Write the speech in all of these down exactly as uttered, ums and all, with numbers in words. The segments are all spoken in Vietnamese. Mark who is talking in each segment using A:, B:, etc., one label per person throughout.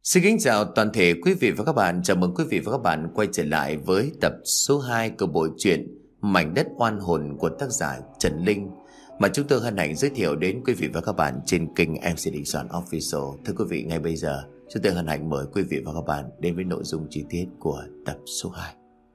A: Xin kính chào toàn thể quý vị và các bạn. Chào mừng quý vị và các bạn quay trở lại với tập số hai của bộ truyện Mảnh đất oan hồn của tác giả Trần Linh, mà chúng tôi hân hạnh giới thiệu đến quý vị và các bạn trên kênh em xê Đình Soạn Official. Thưa quý vị, ngay bây giờ chúng tôi hân hạnh mời quý vị và các bạn đến với nội dung chi tiết của tập số hai.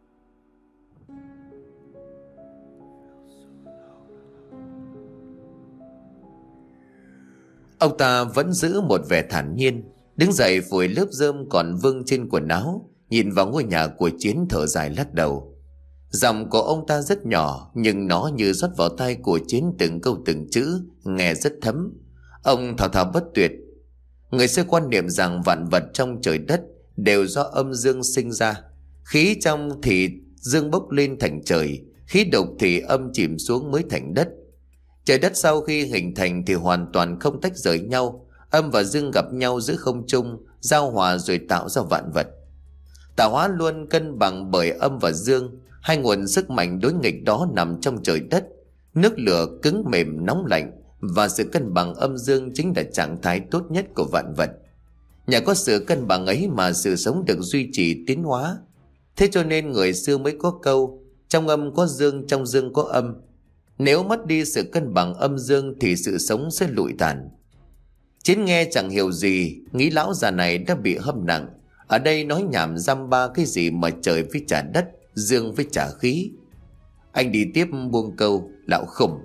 A: Ông ta vẫn giữ một vẻ thản nhiên, đứng dậy phủi lớp rơm còn vương trên quần áo, nhìn vào ngôi nhà của Chiến thở dài lắc đầu. Giọng của ông ta rất nhỏ, nhưng nó như rót vào tai của Chiến từng câu từng chữ, nghe rất thấm. Ông thao thao bất tuyệt. Người xưa quan niệm rằng vạn vật trong trời đất đều do âm dương sinh ra. Khí trong thì dương bốc lên thành trời, khí độc thì âm chìm xuống mới thành đất. Trời đất sau khi hình thành thì hoàn toàn không tách rời nhau, âm và dương gặp nhau giữa không trung, giao hòa rồi tạo ra vạn vật. Tạo hóa luôn cân bằng bởi âm và dương, hai nguồn sức mạnh đối nghịch đó nằm trong trời đất. Nước lửa cứng mềm nóng lạnh và sự cân bằng âm dương chính là trạng thái tốt nhất của vạn vật. Nhờ có sự cân bằng ấy mà sự sống được duy trì tiến hóa. Thế cho nên người xưa mới có câu trong âm có dương, trong dương có âm. Nếu mất đi sự cân bằng âm dương thì sự sống sẽ lụi tàn. Chiến nghe chẳng hiểu gì, nghĩ lão già này đã bị hâm nặng. Ở đây nói nhảm dăm ba cái gì mà trời với trả đất, dương với trả khí. Anh đi tiếp buông câu, lão khủng.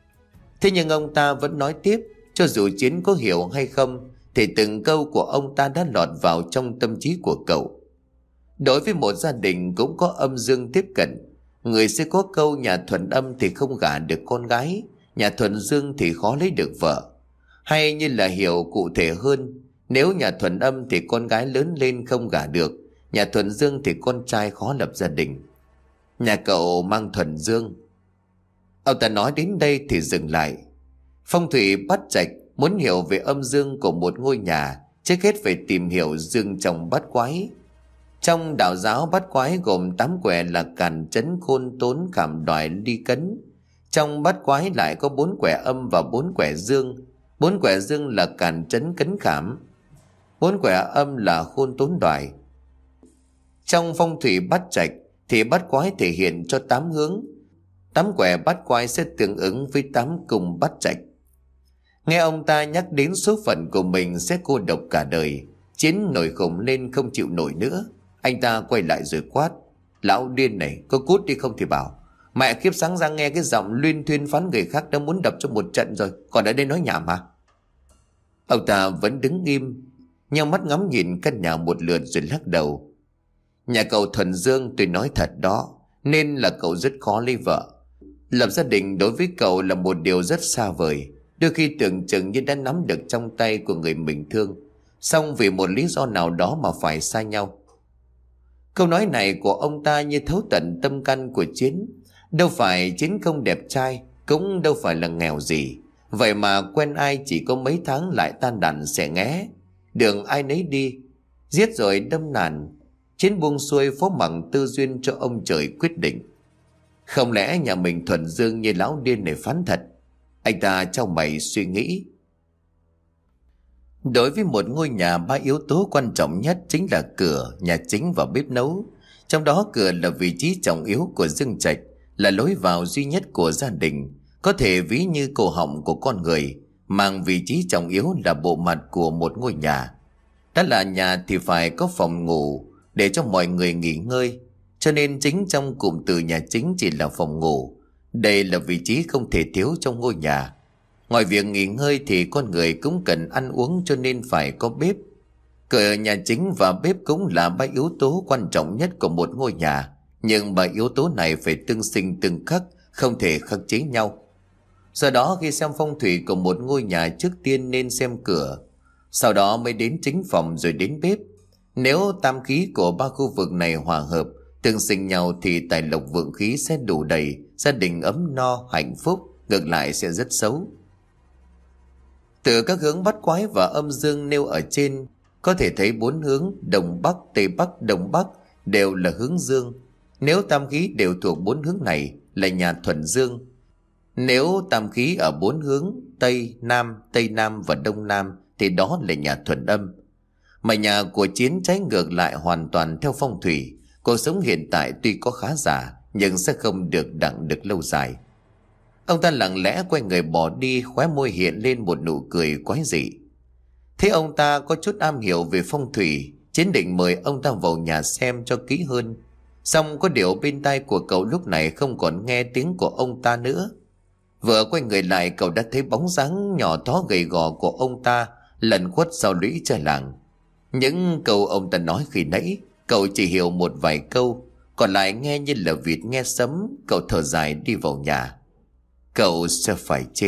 A: Thế nhưng ông ta vẫn nói tiếp, cho dù Chiến có hiểu hay không, thì từng câu của ông ta đã lọt vào trong tâm trí của cậu. Đối với một gia đình cũng có âm dương tiếp cận. Người sẽ có câu nhà thuần âm thì không gả được con gái, nhà thuần dương thì khó lấy được vợ. Hay như là hiểu cụ thể hơn, nếu nhà thuần âm thì con gái lớn lên không gả được, nhà thuần dương thì con trai khó lập gia đình. Nhà cậu mang thuần dương. Ông ta nói đến đây thì dừng lại. Phong thủy bát trạch muốn hiểu về âm dương của một ngôi nhà, trước hết phải tìm hiểu dương trong bát quái. Trong đạo giáo bát quái gồm tám quẻ là càn chấn khôn tốn khảm đoại ly cấn. Trong bát quái lại có bốn quẻ âm và bốn quẻ dương. Bốn quẻ dương là càn chấn cấn khảm, bốn quẻ âm là khôn tốn đoại. Trong phong thủy bát trạch thì bát quái thể hiện cho tám hướng. Tám quẻ bát quái sẽ tương ứng với tám cung bát trạch. Nghe ông ta nhắc đến số phận của mình sẽ cô độc cả đời, Chiến nổi khùng lên không chịu nổi nữa. Anh ta quay lại rồi quát: Lão điên này, có cút đi không thì bảo. Mẹ kiếp, sáng ra nghe cái giọng luyên thuyên phán người khác đã muốn đập cho một trận rồi, còn ở đây nói nhảm hả? Ông ta vẫn đứng im, nheo mắt ngắm nhìn căn nhà một lượt rồi lắc đầu. Nhà cậu thuần dương, tôi nói thật đó, nên là cậu rất khó lấy vợ. Lập gia đình đối với cậu là một điều rất xa vời, đôi khi tưởng chừng như đã nắm được trong tay của người mình thương, song vì một lý do nào đó mà phải xa nhau. Câu nói này của ông ta như thấu tận tâm căn của Chiến. Đâu phải Chiến không đẹp trai, cũng đâu phải là nghèo gì, vậy mà quen ai chỉ có mấy tháng lại tan đàn xẻ nghé, đường ai nấy đi, giết rồi đâm nàn. Chiến buông xuôi phó mặc tư duyên cho ông trời quyết định. Không lẽ nhà mình thuần dương như lão điên này phán thật? Anh ta trao mày suy nghĩ. Đối với một ngôi nhà, ba yếu tố quan trọng nhất chính là cửa, nhà chính và bếp nấu. Trong đó cửa là vị trí trọng yếu của dương trạch, là lối vào duy nhất của gia đình, có thể ví như cổ họng của con người, mang vị trí trọng yếu là bộ mặt của một ngôi nhà. Đã là nhà thì phải có phòng ngủ để cho mọi người nghỉ ngơi, cho nên chính trong cụm từ nhà chính chỉ là phòng ngủ. Đây là vị trí không thể thiếu trong ngôi nhà. Ngoài việc nghỉ ngơi thì con người cũng cần ăn uống, cho nên phải có bếp. Cửa nhà chính và bếp cũng là ba yếu tố quan trọng nhất của một ngôi nhà, nhưng ba yếu tố này phải tương sinh tương khắc, không thể khắc chế nhau. Do đó khi xem phong thủy của một ngôi nhà, trước tiên nên xem cửa, sau đó mới đến chính phòng rồi đến bếp. Nếu tam khí của ba khu vực này hòa hợp, tương sinh nhau thì tài lộc vượng khí sẽ đủ đầy, gia đình ấm no hạnh phúc. Ngược lại sẽ rất xấu. Từ các hướng bát quái và âm dương nêu ở trên, có thể thấy bốn hướng đông bắc, tây bắc, đông bắc đều là hướng dương. Nếu tam khí đều thuộc bốn hướng này là nhà thuần dương. Nếu tam khí ở bốn hướng tây nam, tây nam và đông nam thì đó là nhà thuần âm. Mà nhà của Chiến trái ngược lại hoàn toàn theo phong thủy. Cuộc sống hiện tại tuy có khá giả, nhưng sẽ không được đặng được lâu dài. Ông ta lặng lẽ quay người bỏ đi, khóe môi hiện lên một nụ cười quái dị. Thế ông ta có chút am hiểu về phong thủy, Chiến định mời ông ta vào nhà xem cho kỹ hơn. Xong có điều bên tai của cậu lúc này không còn nghe tiếng của ông ta nữa. Vừa quay người lại, cậu đã thấy bóng dáng nhỏ thó gầy gò của ông ta lẩn khuất sau lũy tre làng. Những câu ông ta nói khi nãy cậu chỉ hiểu một vài câu, còn lại nghe như là vịt nghe sấm. Cậu thở dài đi vào nhà. Cậu sẽ phải chết.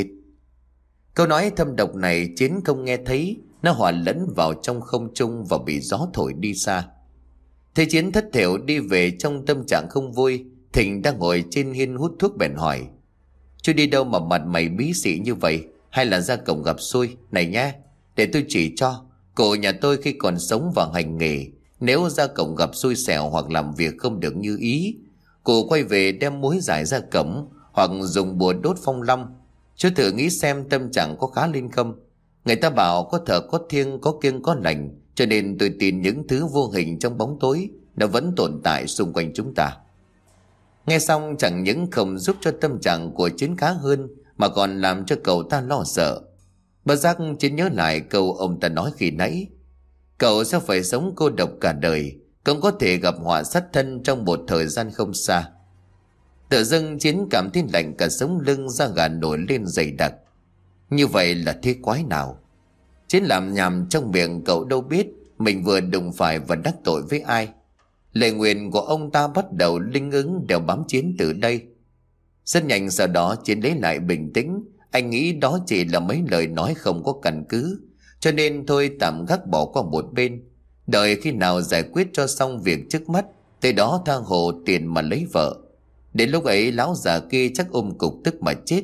A: Câu nói thâm độc này Chiến không nghe thấy, nó hòa lẫn vào trong không trung và bị gió thổi đi xa. Thế Chiến thất thểu đi về trong tâm trạng không vui. Thịnh đang ngồi trên hiên hút thuốc bèn hỏi: Chú đi đâu mà mặt mày bí xị như vậy? Hay là ra cổng gặp xui? Này nhé, để tôi chỉ cho. Cụ nhà tôi khi còn sống và hành nghề, nếu ra cổng gặp xui xẻo hoặc làm việc không được như ý, cụ quay về đem muối giải ra cổng, hoặc dùng bùa đốt phong long. Chú thử nghĩ xem tâm trạng có khá lên không? Người ta bảo có thờ có thiêng, có kiêng có lành, cho nên tôi tin những thứ vô hình trong bóng tối nó vẫn tồn tại xung quanh chúng ta. Nghe xong chẳng những không giúp cho tâm trạng của Chiến khá hơn, mà còn làm cho cậu ta lo sợ. Bất giác Chiến nhớ lại câu ông ta nói khi nãy: cậu sẽ phải sống cô độc cả đời, cũng có thể gặp họa sát thân trong một thời gian không xa. Tự dưng Chiến cảm thấy lạnh cả sống lưng, da gà nổi lên dày đặc. Như vậy là thế quái nào? Chiến làm nhằm trong miệng, cậu đâu biết mình vừa đụng phải và đắc tội với ai. Lời nguyền của ông ta bắt đầu linh ứng đeo bám Chiến từ đây. Rất nhanh sau đó Chiến lấy lại bình tĩnh. Anh nghĩ đó chỉ là mấy lời nói không có căn cứ, cho nên thôi tạm gác bỏ qua một bên. Đợi khi nào giải quyết cho xong việc trước mắt, tới đó tha hồ tiền mà lấy vợ. Đến lúc ấy lão già kia chắc ôm cục tức mà chết.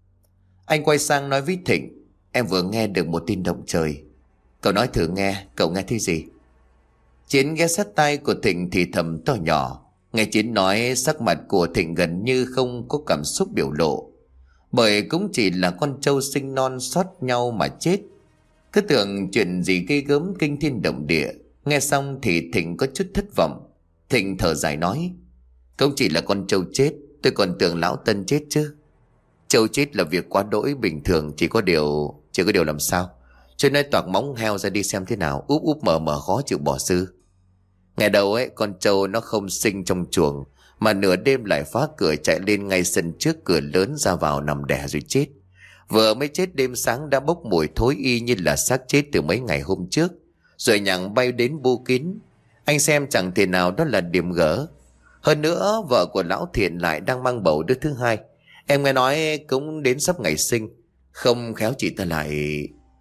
A: Anh quay sang nói với Thịnh: Em vừa nghe được một tin động trời. Cậu nói thử nghe, cậu nghe thấy gì? Chiến ghé sát tai của Thịnh thì thầm to nhỏ. Nghe Chiến nói, sắc mặt của Thịnh gần như không có cảm xúc biểu lộ, bởi cũng chỉ là con trâu sinh non sót nhau mà chết. Cứ tưởng chuyện gì ghê gớm kinh thiên động địa. Nghe xong thì Thịnh có chút thất vọng. Thịnh thở dài nói: Cũng chỉ là con trâu chết, tôi còn tưởng lão Tân chết chứ. Trâu chết là việc quá đỗi bình thường, chỉ có điều chỉ có điều làm sao? Cho nên toạc móng heo ra đi xem thế nào, úp úp mở mở khó chịu bỏ sư. Ngày đầu ấy, con trâu nó không sinh trong chuồng, mà nửa đêm lại phá cửa chạy lên ngay sân trước cửa lớn ra vào nằm đẻ rồi chết. Vừa mới chết đêm sáng đã bốc mùi thối y như là xác chết từ mấy ngày hôm trước, rồi nhặng bay đến bu kín. Anh xem chẳng thể nào đó là điểm gỡ. Hơn nữa vợ của lão Thiện lại đang mang bầu đứa thứ hai. Em nghe nói cũng đến sắp ngày sinh, không khéo chị ta lại...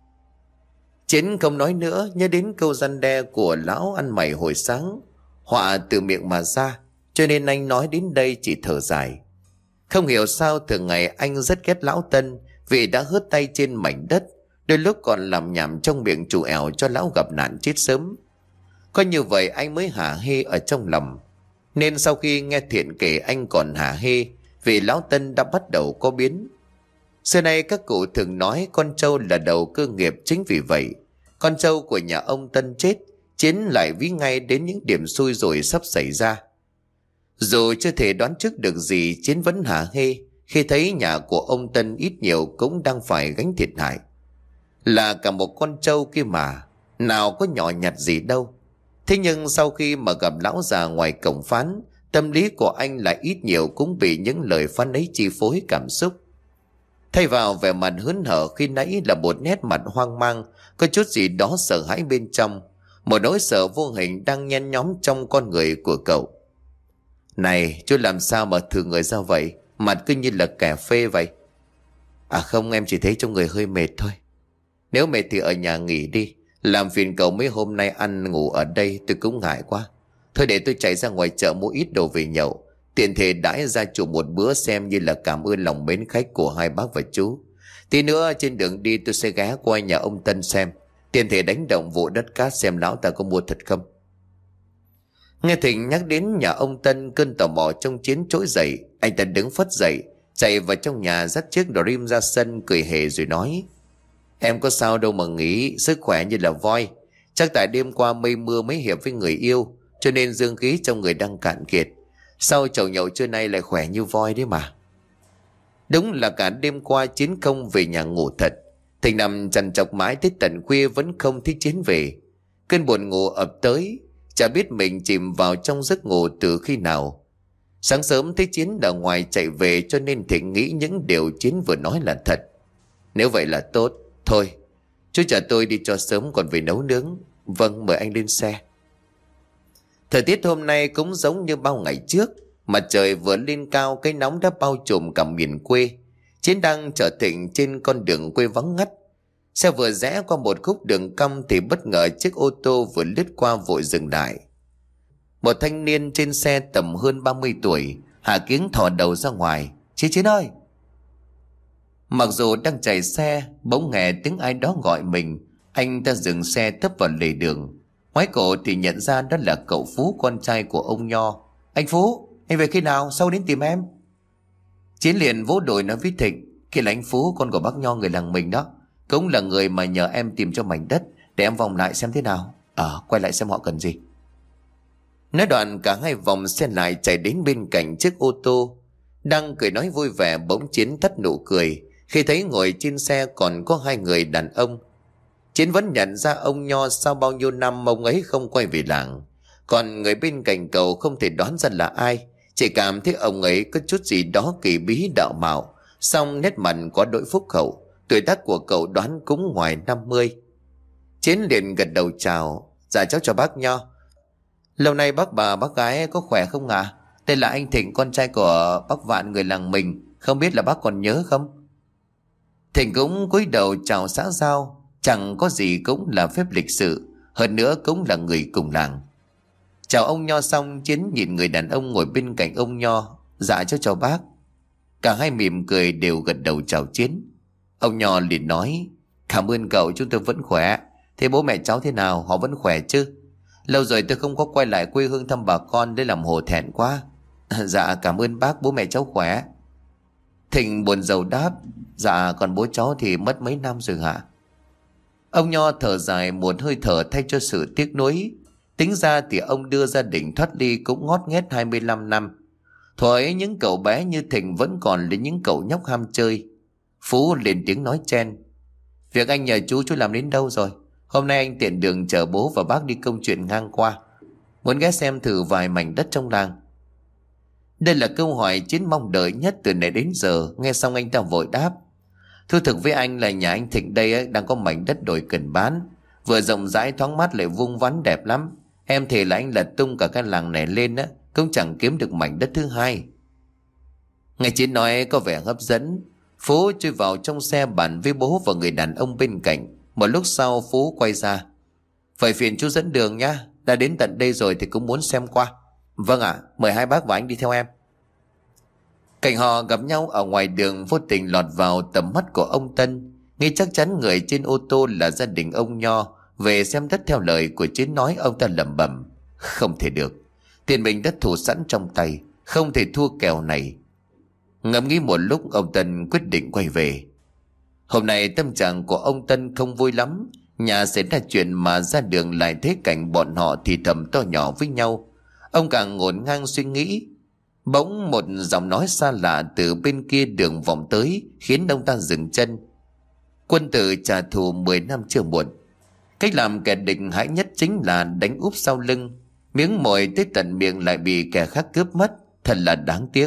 A: Chiến không nói nữa, nhớ đến câu răn đe của lão ăn mày hồi sáng, họa từ miệng mà ra, cho nên anh nói đến đây chỉ thở dài. Không hiểu sao thường ngày anh rất ghét lão Tân, vì đã hớt tay trên mảnh đất, đôi lúc còn làm nhảm trong miệng chủ ẻo cho lão gặp nạn chết sớm. Có như vậy anh mới hả hê ở trong lòng. Nên sau khi nghe Thiện kể, anh còn hả hê vì lão Tân đã bắt đầu có biến. Xưa nay các cụ thường nói con trâu là đầu cơ nghiệp, chính vì vậy con trâu của nhà ông Tân chết, Chiến lại ví ngay đến những điểm xui rồi sắp xảy ra. Dù chưa thể đoán trước được gì, Chiến vẫn hả hê khi thấy nhà của ông Tân ít nhiều cũng đang phải gánh thiệt hại. Là cả một con trâu kia mà, nào có nhỏ nhặt gì đâu. Thế nhưng sau khi mà gặp lão già ngoài cổng phán, tâm lý của anh lại ít nhiều cũng bị những lời phán ấy chi phối cảm xúc. Thay vào vẻ mặt hớn hở khi nãy là một nét mặt hoang mang, có chút gì đó sợ hãi bên trong, một nỗi sợ vô hình đang nhen nhóm trong con người của cậu. Này, chú làm sao mà thường người ra vậy, mặt cứ như là kẻ phê vậy? À không, em chỉ thấy trong người hơi mệt thôi. Nếu mệt thì ở nhà nghỉ đi, làm phiền cậu mấy hôm nay ăn ngủ ở đây tôi cũng ngại quá. Thôi để tôi chạy ra ngoài chợ mua ít đồ về nhậu, tiện thể đãi gia chủ một bữa xem như là cảm ơn lòng mến khách của hai bác và chú. Tí nữa trên đường đi tôi sẽ ghé qua nhà ông Tân xem, tiện thể đánh động vụ đất cát xem lão ta có mua thật không. Nghe Thịnh nhắc đến nhà ông Tân, cơn tò mò trong Chiến trỗi dậy. Anh ta đứng phất dậy, chạy vào trong nhà, dắt chiếc Dream ra sân, cười hề rồi nói: Em có sao đâu mà nghĩ, sức khỏe như là voi. Chắc tại đêm qua mây mưa mấy hiệp với người yêu, cho nên dương khí trong người đang cạn kiệt. Sau chầu nhậu trưa nay lại khỏe như voi đấy mà. Đúng là cả đêm qua Chiến không về nhà ngủ thật. Thịnh nằm trằn trọc mãi tới tận khuya vẫn không thấy Chiến về. Cơn buồn ngủ ập tới, chả biết mình chìm vào trong giấc ngủ từ khi nào. Sáng sớm thấy Chiến ở ngoài chạy về, cho nên Thịnh nghĩ những điều Chiến vừa nói là thật. Nếu vậy là tốt. Thôi, chú chở tôi đi cho sớm còn về nấu nướng. Vâng, mời anh lên xe. Thời tiết hôm nay cũng giống như bao ngày trước. Mặt trời vừa lên cao, cái nóng đã bao trùm cả miền quê. Chiến đang chở Thịnh trên con đường quê vắng ngắt. Xe vừa rẽ qua một khúc đường cong thì bất ngờ chiếc ô tô vừa lướt qua vội dừng lại. Một thanh niên trên xe tầm hơn ba mươi tuổi hạ kiếng thò đầu ra ngoài. Chiến Chiến ơi! Mặc dù đang chạy xe, bỗng nghe tiếng ai đó gọi mình. Anh ta dừng xe tấp vào lề đường. Ngoái cổ thì nhận ra đó là cậu Phú, con trai của ông Nho. Anh Phú, anh về khi nào? Sao đến tìm em? Chiến liền vỗ đùi nói với Thịnh. Kia là anh Phú, con của bác Nho người làng mình đó. Cũng là người mà nhờ em tìm cho mảnh đất, để em vòng lại xem thế nào. Ờ, quay lại xem họ cần gì. Nói đoạn cả hai vòng xe lại chạy đến bên cạnh chiếc ô tô. Đang cười nói vui vẻ bỗng Chiến tắt nụ cười khi thấy ngồi trên xe còn có hai người đàn ông. Chiến vẫn nhận ra ông Nho sau bao nhiêu năm ông ấy không quay về làng. Còn người bên cạnh cậu không thể đoán ra là ai, chỉ cảm thấy ông ấy có chút gì đó kỳ bí đạo mạo, song nét mặt có đỗi phúc hậu. Tuổi tác của cậu đoán cũng ngoài năm mươi. Chiến liền gật đầu chào. Dạ cháu chào bác Nho. Lâu nay bác bà bác gái có khỏe không ạ? À? Đây là anh Thịnh, con trai của bác Vạn người làng mình. Không biết là bác còn nhớ không? Thịnh cũng cúi đầu chào xã giao. Chẳng có gì cũng là phép lịch sự, hơn nữa cũng là người cùng làng. Chào ông Nho xong, Chiến nhìn người đàn ông ngồi bên cạnh ông Nho. Dạ cháu chào bác. Cả hai mỉm cười đều gật đầu chào Chiến. Ông Nho liền nói. Cảm ơn cậu, chúng tôi vẫn khỏe. Thế bố mẹ cháu thế nào, họ vẫn khỏe chứ? Lâu rồi tôi không có quay lại quê hương thăm bà con, để làm hổ thẹn quá. Dạ cảm ơn bác, bố mẹ cháu khỏe. Thịnh buồn rầu đáp. Dạ còn bố cháu thì mất mấy năm rồi hả? Ông Nho thở dài một hơi thở thay cho sự tiếc nuối. Tính ra thì ông đưa gia đình thoát ly cũng ngót nghét hai mươi lăm năm. Thuở ấy những cậu bé như Thịnh vẫn còn là những cậu nhóc ham chơi. Phú lên tiếng nói chen. Việc anh nhờ chú chú làm đến đâu rồi? Hôm nay anh tiện đường chở bố và bác đi công chuyện ngang qua, muốn ghé xem thử vài mảnh đất trong làng. Đây là câu hỏi Chiến mong đợi nhất từ nãy đến giờ. Nghe xong anh ta vội đáp. Thú thực với anh là nhà anh Thịnh đây ấy, đang có mảnh đất đồi cần bán, vừa rộng rãi thoáng mát lại vuông vắn đẹp lắm. Em thề là anh lật tung cả cái làng này lên á, cũng chẳng kiếm được mảnh đất thứ hai. Nghe Chiến nói có vẻ hấp dẫn, Phú chui vào trong xe bàn với bố và người đàn ông bên cạnh. Một lúc sau Phú quay ra. Phải phiền chú dẫn đường nhá, đã đến tận đây rồi thì cũng muốn xem qua. Vâng ạ, à, mời hai bác và anh đi theo em. Cảnh họ gặp nhau ở ngoài đường vô tình lọt vào tầm mắt của ông Tân. Nghĩ chắc chắn người trên ô tô là gia đình ông Nho về xem đất theo lời của Chiến nói. Ông ta lẩm bẩm. Không thể được, tiền mình đã thủ sẵn trong tay, không thể thua kèo này. Ngẫm nghĩ một lúc, ông Tân quyết định quay về. Hôm nay tâm trạng của ông Tân không vui lắm. Nhà xảy ra chuyện mà ra đường lại thấy cảnh bọn họ thì thầm to nhỏ với nhau. Ông càng ngổn ngang suy nghĩ. Bỗng một giọng nói xa lạ từ bên kia đường vọng tới, khiến ông ta dừng chân. Quân tử trả thù mười năm chưa muộn. Cách làm kẻ địch hãi nhất chính là đánh úp sau lưng. Miếng mồi tới tận miệng lại bị kẻ khác cướp mất, thật là đáng tiếc.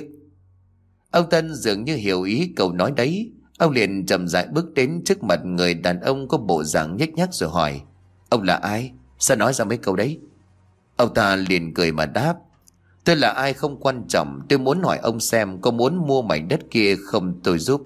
A: Ông Tân dường như hiểu ý câu nói đấy. Ông liền chậm rãi bước đến trước mặt người đàn ông có bộ dạng nhếch nhác rồi hỏi. Ông là ai? Sao nói ra mấy câu đấy? Ông ta liền cười mà đáp. Tôi là ai không quan trọng, tôi muốn hỏi ông xem có muốn mua mảnh đất kia không tôi giúp.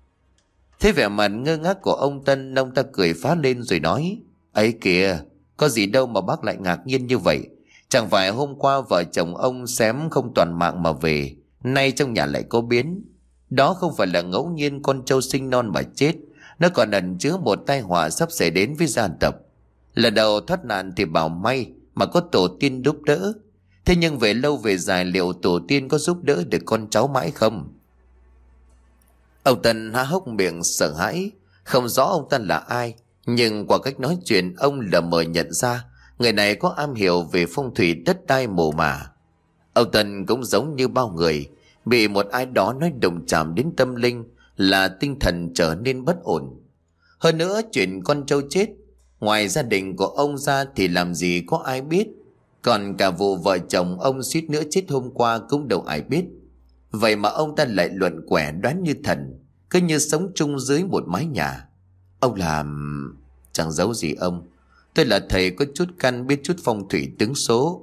A: Thế vẻ mặt ngơ ngác của ông Tân, ông ta cười phá lên rồi nói. Ấy kìa, có gì đâu mà bác lại ngạc nhiên như vậy. Chẳng phải hôm qua vợ chồng ông xém không toàn mạng mà về, nay trong nhà lại có biến. Đó không phải là ngẫu nhiên con trâu sinh non mà chết, nó còn ẩn chứa một tai họa sắp xảy đến với gia tộc. Lần đầu thoát nạn thì bảo may mà có tổ tiên giúp đỡ. Thế nhưng về lâu về dài liệu tổ tiên có giúp đỡ được con cháu mãi không? Ông Tân há hốc miệng sợ hãi. Không rõ ông ta là ai, Nhưng qua cách nói chuyện, ông lờ mờ nhận ra người này có am hiểu về phong thủy đất đai mồ mả. Ông Tân cũng giống như bao người, bị một ai đó nói động chạm đến tâm linh là tinh thần trở nên bất ổn. Hơn nữa chuyện con trâu chết, ngoài gia đình của ông ra thì làm gì có ai biết. Còn cả vụ vợ chồng ông suýt nữa chết hôm qua cũng đâu ai biết. Vậy mà ông ta lại luận quẻ đoán như thần, cứ như sống chung dưới một mái nhà. Ông làm... Chẳng giấu gì ông, tôi là thầy có chút căn, biết chút phong thủy tướng số.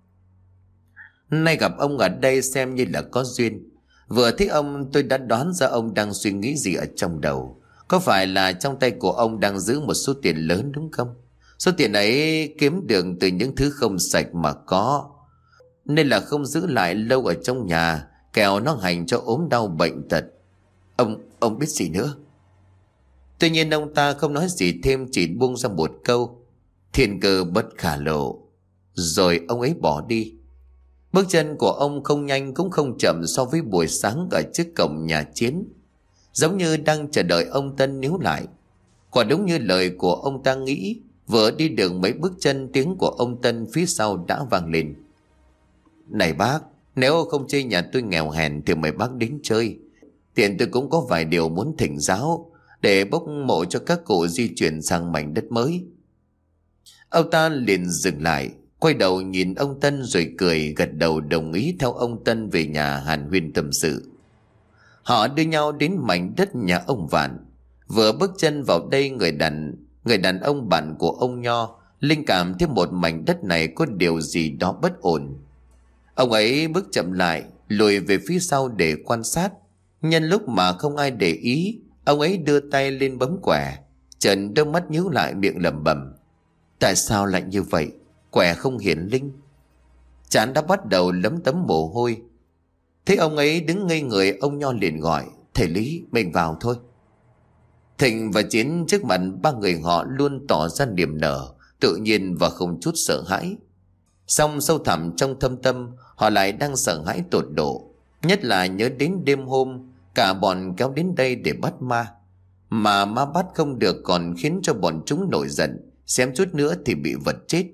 A: Nay gặp ông ở đây xem như là có duyên. Vừa thấy ông tôi đã đoán ra ông đang suy nghĩ gì ở trong đầu. Có phải là trong tay của ông đang giữ một số tiền lớn đúng không? Số tiền ấy kiếm được từ những thứ không sạch mà có, nên là không giữ lại lâu ở trong nhà, kẻo nó hành cho ốm đau bệnh tật. Ông, ông biết gì nữa? Tuy nhiên ông ta không nói gì thêm, chỉ buông ra một câu: thiên cơ bất khả lộ. Rồi ông ấy bỏ đi. Bước chân của ông không nhanh cũng không chậm so với buổi sáng ở trước cổng nhà Chiến, giống như đang chờ đợi ông Tân níu lại. Quả đúng như lời của ông ta nghĩ, vừa đi được mấy bước chân, tiếng của ông Tân phía sau đã vang lên: Này bác, nếu không chê nhà tôi nghèo hèn thì mời bác đến chơi. Tiện tôi cũng có vài điều muốn thỉnh giáo, để bốc mộ cho các cụ di chuyển sang mảnh đất mới. Ông ta liền dừng lại, quay đầu nhìn ông Tân rồi cười gật đầu đồng ý theo ông Tân về nhà hàn huyên tâm sự. Họ đưa nhau đến mảnh đất nhà ông Vạn. Vừa bước chân vào đây, người đàn người đàn ông bạn của ông Nho linh cảm thêm một mảnh đất này có điều gì đó bất ổn. Ông ấy bước chậm lại, lùi về phía sau để quan sát. Nhân lúc mà không ai để ý, ông ấy đưa tay lên bấm quẻ. Trần đôi mắt nhíu lại, miệng lẩm bẩm: tại sao lại như vậy? Quẻ không hiển linh. Trán đã bắt đầu lấm tấm mồ hôi. Thấy ông ấy đứng ngây người, ông Nho liền gọi: thầy Lý, mình vào thôi. Thịnh và Chiến trước mặt ba người họ luôn tỏ ra niềm nở, tự nhiên và không chút sợ hãi. Song sâu thẳm trong thâm tâm, họ lại đang sợ hãi tột độ. Nhất là nhớ đến đêm hôm cả bọn kéo đến đây để bắt ma. Mà ma bắt không được còn khiến cho bọn chúng nổi giận, xém chút nữa thì bị vật chết.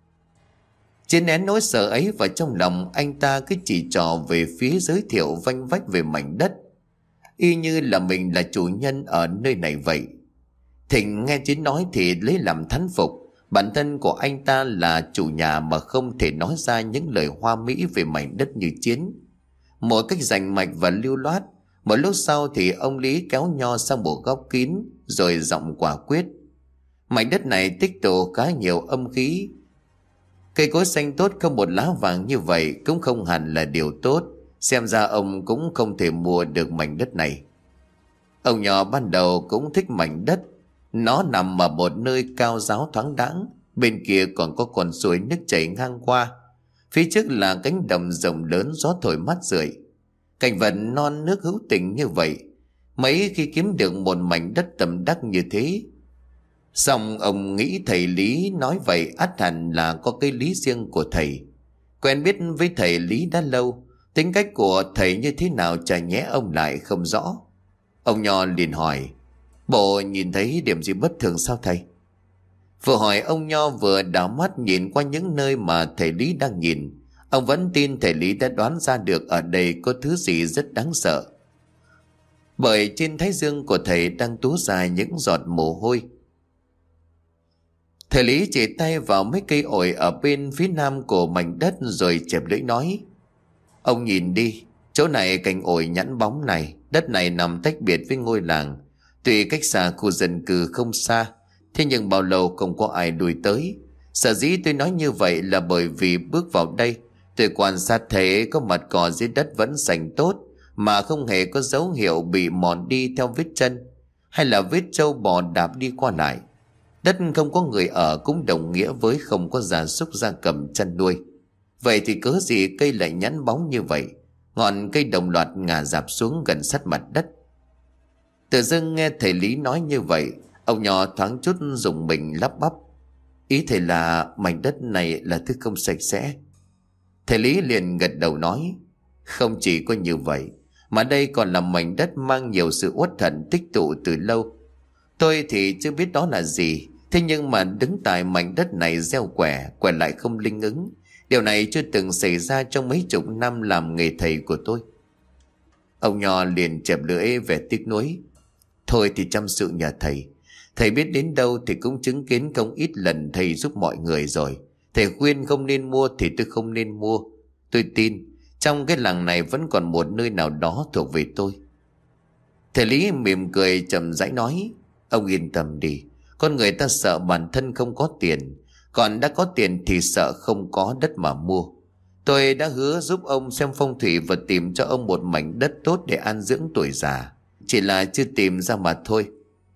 A: Chiến nén nỗi sợ ấy vào trong lòng, anh ta cứ chỉ trò về phía giới thiệu vanh vách về mảnh đất, y như là mình là chủ nhân ở nơi này vậy. Thịnh nghe Chiến nói thì lấy làm thán phục. Bản thân của anh ta là chủ nhà mà không thể nói ra những lời hoa mỹ về mảnh đất như Chiến. Một cách rành mạch và lưu loát. Một lúc sau thì ông Lý kéo Nho sang một góc kín, rồi giọng quả quyết: mảnh đất này tích tụ khá nhiều âm khí. Cây cối xanh tốt không một lá vàng như vậy cũng không hẳn là điều tốt. Xem ra ông cũng không thể mua được mảnh đất này. Ông Nho ban đầu cũng thích mảnh đất. Nó nằm ở một nơi cao ráo thoáng đãng, bên kia còn có con suối nước chảy ngang qua. Phía trước là cánh đồng rộng lớn, gió thổi mát rượi. Cảnh vật non nước hữu tình như vậy, mấy khi kiếm được một mảnh đất tầm đắc như thế. Xong ông nghĩ thầy Lý nói vậy ắt hẳn là có cái lý riêng của thầy. Quen biết với thầy Lý đã lâu, tính cách của thầy như thế nào chả nhẽ ông lại không rõ. Ông Nho liền hỏi: bộ nhìn thấy điểm gì bất thường sao thầy? Vừa hỏi ông Nho vừa đảo mắt nhìn qua những nơi mà thầy Lý đang nhìn. Ông vẫn tin thầy Lý đã đoán ra được ở đây có thứ gì rất đáng sợ, bởi trên thái dương của thầy đang túa ra những giọt mồ hôi. Thầy Lý chỉ tay vào mấy cây ổi ở bên phía nam của mảnh đất rồi chẹp lưỡi nói: ông nhìn đi, chỗ này cành ổi nhẵn bóng này. Đất này nằm tách biệt với ngôi làng, tuy cách xa khu dân cư không xa, thế nhưng bao lâu không có ai đuổi tới. Sở dĩ tôi nói như vậy là bởi vì bước vào đây tôi quan sát thấy có mặt cỏ dưới đất vẫn sành tốt, mà không hề có dấu hiệu bị mòn đi theo vết chân hay là vết trâu bò đạp đi qua lại. Đất không có người ở cũng đồng nghĩa với không có gia súc gia cầm chăn nuôi. Vậy thì cớ gì cây lại nhẵn bóng như vậy? Ngọn cây đồng loạt ngả rạp xuống gần sát mặt đất. Tự dưng nghe thầy Lý nói như vậy, ông Nho thoáng chút rùng mình lắp bắp: ý thầy là mảnh đất này là thứ không sạch sẽ? Thầy Lý liền gật đầu nói: không chỉ có như vậy, mà đây còn là mảnh đất mang nhiều sự uất hận tích tụ từ lâu. Tôi thì chưa biết đó là gì, thế nhưng mà đứng tại mảnh đất này gieo quẻ, quẻ lại không linh ứng. Điều này chưa từng xảy ra trong mấy chục năm làm nghề thầy của tôi. Ông Nho liền chẹp lưỡi vẻ tiếc nuối. Thôi thì chăm sự nhà thầy. Thầy biết đến đâu thì cũng chứng kiến không ít lần thầy giúp mọi người rồi. Thầy khuyên không nên mua thì tôi không nên mua. Tôi tin trong cái làng này vẫn còn một nơi nào đó thuộc về tôi. Thầy Lý mỉm cười chậm rãi nói. Ông yên tâm đi. Con người ta sợ bản thân không có tiền, còn đã có tiền thì sợ không có đất mà mua. Tôi đã hứa giúp ông xem phong thủy và tìm cho ông một mảnh đất tốt để an dưỡng tuổi già. Chỉ là chưa tìm ra mà thôi.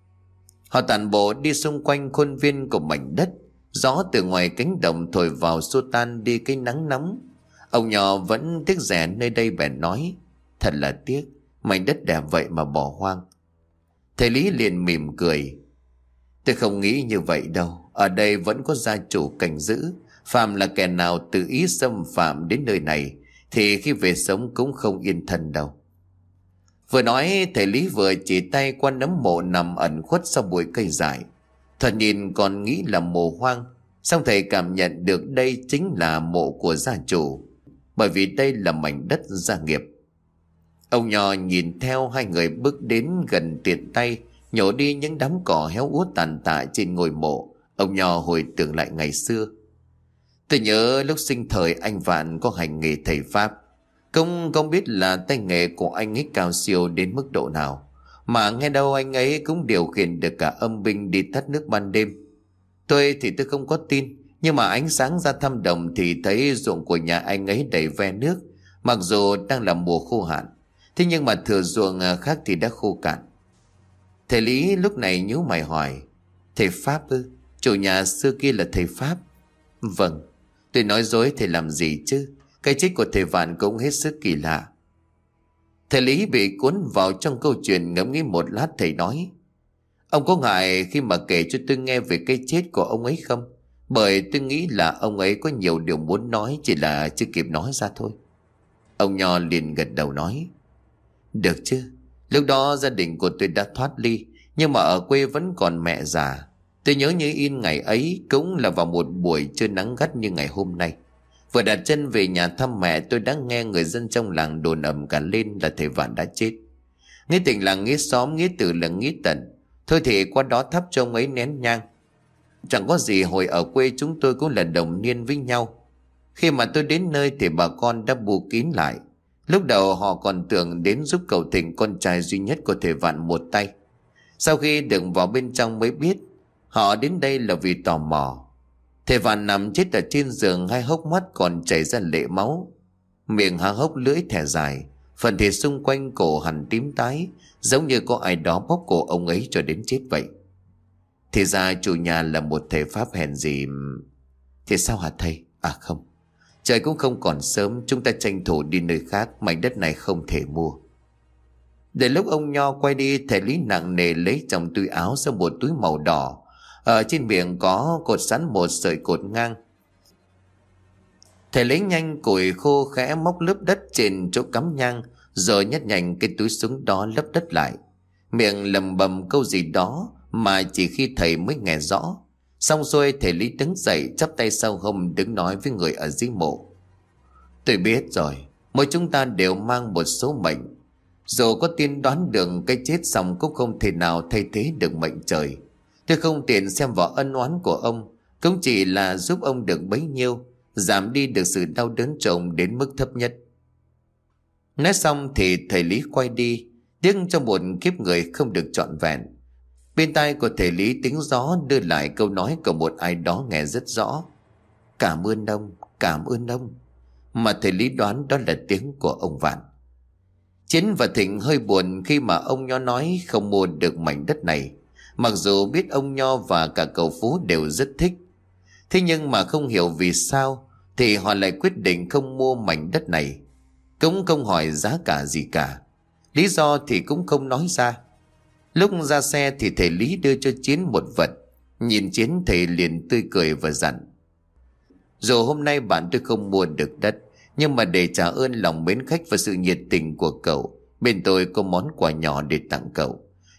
A: Họ tản bộ đi xung quanh khuôn viên của mảnh đất. Gió từ ngoài cánh đồng thổi vào xua tan đi cái nắng nóng. Ông Nho vẫn tiếc rẻ nơi đây bèn nói. Thật là tiếc, mảnh đất đẹp vậy mà bỏ hoang. Thầy Lý liền mỉm cười. Tôi không nghĩ như vậy đâu. Ở đây vẫn có gia chủ canh giữ. Phàm là kẻ nào tự ý xâm phạm đến nơi này thì khi về sống cũng không yên thân đâu. Vừa nói thầy Lý vừa chỉ tay qua nấm mộ nằm ẩn khuất sau bụi cây dại. Thoạt nhìn còn nghĩ là mộ hoang, song thầy cảm nhận được đây chính là mộ của gia chủ, bởi vì đây là mảnh đất gia nghiệp. Ông Nho nhìn theo hai người bước đến gần tiện tay nhổ đi những đám cỏ héo úa tàn tạ trên ngôi mộ. Ông Nho hồi tưởng lại ngày xưa. Tôi nhớ lúc sinh thời anh Vạn có hành nghề thầy pháp. Không không biết là tay nghề của anh ấy cao siêu đến mức độ nào, mà nghe đâu anh ấy cũng điều khiển được cả âm binh đi tắt nước ban đêm. Tôi thì tôi không có tin, nhưng mà ánh sáng ra thăm đồng thì thấy ruộng của nhà anh ấy đầy ve nước. Mặc dù đang là mùa khô hạn, thế nhưng mà thửa ruộng khác thì đã khô cạn. Thầy Lý lúc này nhíu mày hỏi. Thầy pháp ư? Chủ nhà xưa kia là thầy pháp? Vâng. Tôi nói dối thầy làm gì chứ? Cái chết của thầy Vạn cũng hết sức kỳ lạ. Thầy Lý bị cuốn vào trong câu chuyện, ngẫm nghĩ một lát thầy nói. Ông có ngại khi mà kể cho tôi nghe về cái chết của ông ấy không? Bởi tôi nghĩ là ông ấy có nhiều điều muốn nói, chỉ là chưa kịp nói ra thôi. Ông Nho liền gật đầu nói. Được chứ. Lúc đó gia đình của tôi đã thoát ly, nhưng mà ở quê vẫn còn mẹ già. Tôi nhớ như in ngày ấy cũng là vào một buổi trưa nắng gắt như ngày hôm nay. Vừa đặt chân về nhà thăm mẹ, tôi đã nghe người dân trong làng đồn ầm cả lên là thầy Vạn đã chết. Nghĩa tình làng, nghĩa xóm, nghĩa tử là nghĩa tận. Thôi thì qua đó thắp cho ông ấy nén nhang. Chẳng có gì, hồi ở quê chúng tôi cũng là đồng niên với nhau. Khi mà tôi đến nơi thì bà con đã bù kín lại. Lúc đầu họ còn tưởng đến giúp cầu tình con trai duy nhất của thầy Vạn một tay. Sau khi được vào bên trong mới biết họ đến đây là vì tò mò. Thầy Vạn nằm chết ở trên giường, hai hốc mắt còn chảy ra lệ máu, miệng há hốc lưỡi thẻ dài, phần thịt xung quanh cổ hằn tím tái, giống như có ai đó bóp cổ ông ấy cho đến chết vậy. Thì ra chủ nhà là một thầy pháp hèn gì. Thì sao hả thầy? À không, trời cũng không còn sớm, chúng ta tranh thủ đi nơi khác, mảnh đất này không thể mua. Để lúc ông Nho quay đi, thầy Lý nặng nề lấy trong túi áo ra một túi màu đỏ. Ở trên miệng có cột sẵn một sợi cột ngang. Thầy lấy nhanh củi khô khẽ móc lớp đất trên chỗ cắm nhang, rồi nhét nhanh cái túi xuống đó lấp đất lại. Miệng lầm bầm câu gì đó mà chỉ khi thầy mới nghe rõ. Xong xuôi thầy Lý đứng dậy, chắp tay sau hông, đứng nói với người ở dưới mộ. Tôi biết rồi, mỗi chúng ta đều mang một số mệnh. Dù có tiên đoán được cái chết, xong cũng không thể nào thay thế được mệnh trời. Tôi không tiện xem vào ân oán của ông, cũng chỉ là giúp ông được bấy nhiêu, giảm đi được sự đau đớn cho ông đến mức thấp nhất. Nói xong thì thầy Lý quay đi, tiếc cho một kiếp người không được trọn vẹn. Bên tai của thầy Lý tiếng gió đưa lại câu nói của một ai đó nghe rất rõ. Cảm ơn ông, cảm ơn ông. Mà thầy Lý đoán đó là tiếng của ông Vạn. Chiến và Thịnh hơi buồn khi mà ông Nho nói không mua được mảnh đất này. Mặc dù biết ông Nho và cả cậu Phú đều rất thích, thế nhưng mà không hiểu vì sao thì họ lại quyết định không mua mảnh đất này. Cũng không hỏi giá cả gì cả, lý do thì cũng không nói ra. Lúc ra xe thì thầy Lý đưa cho Chiến một vật. Nhìn Chiến, thầy liền tươi cười và dặn. Dù hôm nay bạn tôi không mua được đất, nhưng mà để trả ơn lòng mến khách và sự nhiệt tình của cậu, bên tôi có món quà nhỏ để tặng cậu.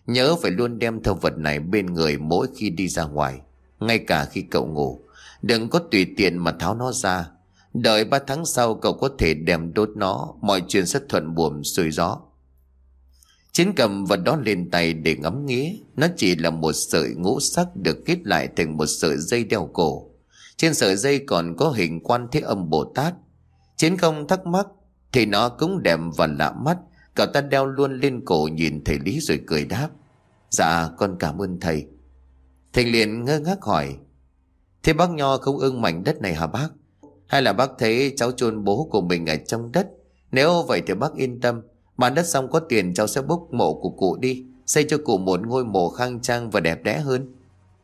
A: Nhớ phải luôn đem theo vật này bên người mỗi khi đi ra ngoài. Ngay cả khi cậu ngủ, đừng có tùy tiện mà tháo nó ra. Đợi ba tháng sau cậu có thể đem đốt nó, mọi chuyện sẽ thuận buồm xuôi gió. Chiến cầm vật đó lên tay để ngắm nghía. Nó chỉ là một sợi ngũ sắc được kết lại thành một sợi dây đeo cổ. Trên sợi dây còn có hình Quan Thế Âm Bồ Tát. Chiến không thắc mắc thì nó cũng đẹp và lạ mắt. Cậu ta đeo luôn lên cổ nhìn thầy Lý rồi cười đáp: Dạ con cảm ơn thầy. Thầy liền ngơ ngác hỏi: Thế bác Nho không ưng mảnh đất này hả bác? Hay là bác thấy cháu chôn bố của mình ở trong đất? Nếu vậy thì bác yên tâm, bán đất xong có tiền cháu sẽ bốc mộ của cụ đi, xây cho cụ một ngôi mộ khang trang và đẹp đẽ hơn.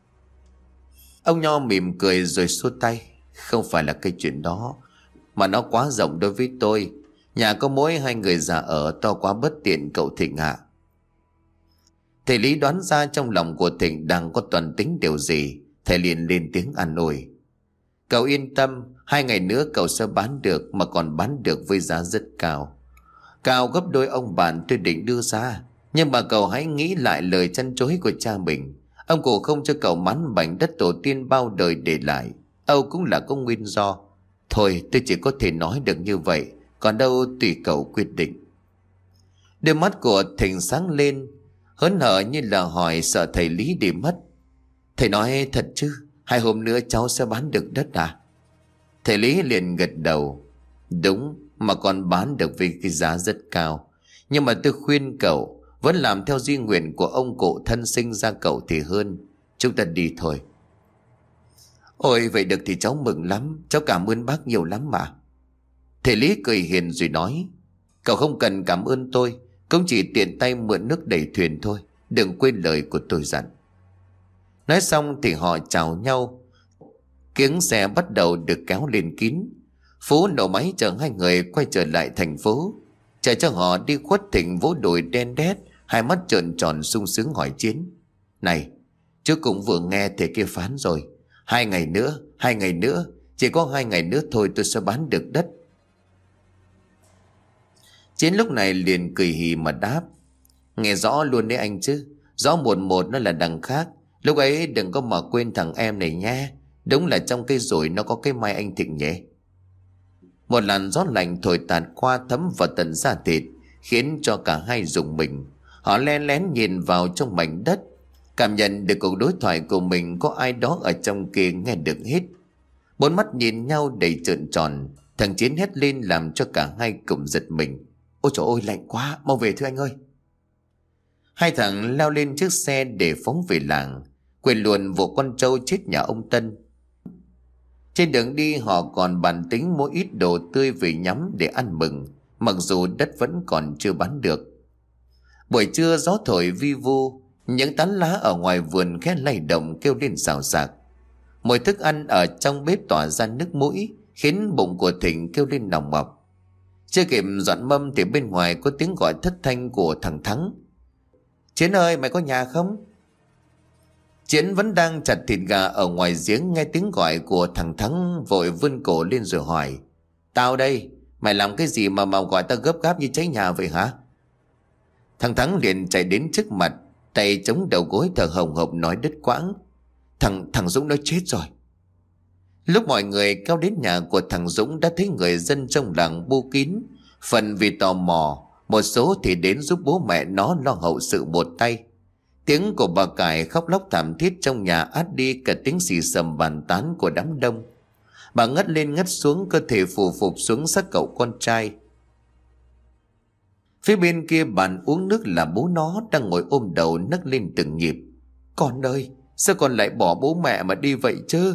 A: Ông Nho mỉm cười rồi xua tay: Không phải là cái chuyện đó, mà nó quá rộng đối với tôi. Nhà có mỗi hai người già ở, to quá bất tiện cậu Thịnh ạ. Thầy Lý đoán ra trong lòng của Thịnh đang có toàn tính điều gì. Thầy liền lên tiếng an ủi: Cậu yên tâm, hai ngày nữa cậu sẽ bán được, mà còn bán được với giá rất cao. Cao gấp đôi ông bạn tôi định đưa ra. Nhưng mà cậu hãy nghĩ lại lời chăn chối của cha mình. Ông cụ không cho cậu mắn mảnh đất tổ tiên bao đời để lại, Âu cũng là có nguyên do. Thôi tôi chỉ có thể nói được như vậy, còn đâu tùy cậu quyết định. Đôi mắt của Thịnh sáng lên, hớn hở như là hỏi sợ thầy Lý đi mất. Thầy nói thật chứ? Hai hôm nữa cháu sẽ bán được đất à? Thầy Lý liền gật đầu: Đúng, mà còn bán được với cái giá rất cao. Nhưng mà tôi khuyên cậu vẫn làm theo di nguyện của ông cụ thân sinh ra cậu thì hơn. Chúng ta đi thôi. Ôi vậy được thì cháu mừng lắm, cháu cảm ơn bác nhiều lắm mà. Thầy Lý cười hiền rồi nói: Cậu không cần cảm ơn tôi, cũng chỉ tiện tay mượn nước đẩy thuyền thôi. Đừng quên lời của tôi dặn. Nói xong thì họ chào nhau. Kiếng xe bắt đầu được kéo lên kín. Phú nổ máy chở hai người quay trở lại thành phố. Chờ cho họ đi khuất Thịnh vỗ đùi đen đét, hai mắt trợn tròn sung sướng hỏi Chiến: Này, chú cũng vừa nghe thầy kia phán rồi. Hai ngày nữa, hai ngày nữa, chỉ có hai ngày nữa thôi tôi sẽ bán được đất. Chiến lúc này liền cười hì mà đáp: Nghe rõ luôn đấy anh chứ. Rõ một một nó là đằng khác. Lúc ấy đừng có mà quên thằng em này nha. Đúng là trong cây rủi nó có cái mai anh Thịnh nhé. Một làn gió lạnh thổi tạt qua thấm vào tận da thịt, khiến cho cả hai rùng mình. Họ len lén nhìn vào trong mảnh đất, cảm nhận được cuộc đối thoại của mình có ai đó ở trong kia nghe được hết. Bốn mắt nhìn nhau đầy trợn tròn. Thằng Chiến hét lên làm cho cả hai cùng giật mình: Ôi trời ơi, lạnh quá, mau về thôi anh ơi. Hai thằng leo lên chiếc xe để phóng về làng, quên luôn vụ con trâu chết nhà ông Tân. Trên đường đi họ còn bàn tính mua ít đồ tươi về nhắm để ăn mừng, mặc dù đất vẫn còn chưa bán được. Buổi trưa gió thổi vi vu, những tán lá ở ngoài vườn khẽ lay động kêu lên xào xạc. Mùi thức ăn ở trong bếp tỏa ra nước mũi, khiến bụng của Thịnh kêu lên nòng mọc. Chưa kịp dọn mâm thì bên ngoài có tiếng gọi thất thanh của thằng Thắng: Chiến ơi, mày có nhà không? Chiến vẫn đang chặt thịt gà ở ngoài giếng, nghe tiếng gọi của thằng Thắng vội vươn cổ lên rồi hỏi: Tao đây, mày làm cái gì mà mà gọi tao gấp gáp như cháy nhà vậy hả? Thằng Thắng liền chạy đến trước mặt, tay chống đầu gối thở hồng hộc nói đứt quãng: Thằng thằng Dũng nó chết rồi. Lúc mọi người kéo đến nhà của thằng Dũng đã thấy người dân trong làng bu kín. Phần vì tò mò, một số thì đến giúp bố mẹ nó lo hậu sự một tay. Tiếng của bà Cải khóc lóc thảm thiết trong nhà át đi cả tiếng xì xầm bàn tán của đám đông. Bà ngất lên ngất xuống, cơ thể phù phụp xuống xác cậu con trai. Phía bên kia bàn uống nước là bố nó đang ngồi ôm đầu nấc lên từng nhịp: Con ơi, sao con lại bỏ bố mẹ mà đi vậy chứ?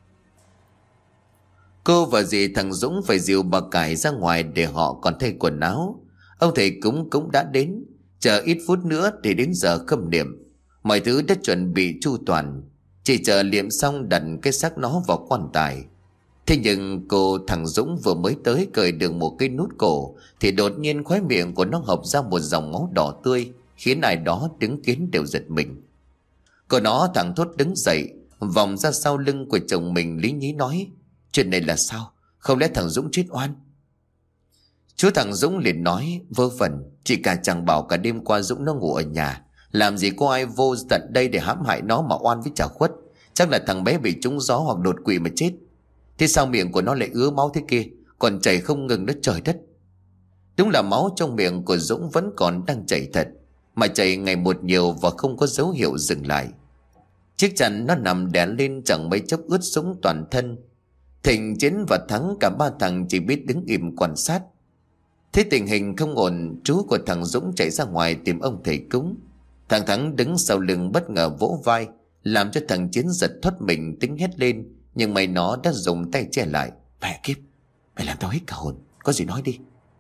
A: Cô và dì thằng Dũng phải dìu bà Cải ra ngoài để họ còn thay quần áo. Ông thầy cúng cũng đã đến. Chờ ít phút nữa thì đến giờ khâm niệm. Mọi thứ đã chuẩn bị chu toàn, chỉ chờ liệm xong đặt cái xác nó vào quan tài. Thế nhưng cô thằng Dũng vừa mới tới cởi được một cái nút cổ thì đột nhiên khóe miệng của nó hộc ra một dòng máu đỏ tươi, khiến ai đó đứng kiến đều giật mình. Cô nó thẳng thốt đứng dậy, vòng ra sau lưng của chồng mình lý nhí nói: Chuyện này là sao? Không lẽ thằng Dũng chết oan? Chú thằng Dũng liền nói: Vớ vẩn, chị cả chẳng bảo cả đêm qua Dũng nó ngủ ở nhà, Làm gì có ai vô tận đây để hãm hại nó mà oan với trả khuất. Chắc là thằng bé bị trúng gió hoặc đột quỵ mà chết. Thế sao miệng của nó lại ứa máu thế kia, còn chảy không ngừng đó trời đất. Đúng là máu trong miệng của Dũng vẫn còn đang chảy thật, mà chảy ngày một nhiều và không có dấu hiệu dừng lại. Chiếc chăn nó nằm đè lên chẳng mấy chốc ướt sũng toàn thân. Thịnh, Chiến và Thắng, cả ba thằng chỉ biết đứng im quan sát. Thấy tình hình không ổn, chú của thằng Dũng chạy ra ngoài tìm ông thầy cúng. Thằng Thắng đứng sau lưng bất ngờ vỗ vai, làm cho thằng Chiến giật thoát mình tính hét lên, nhưng mày nó đã dùng tay che lại. Mẹ kiếp, mày làm tao hết cả hồn, có gì nói đi.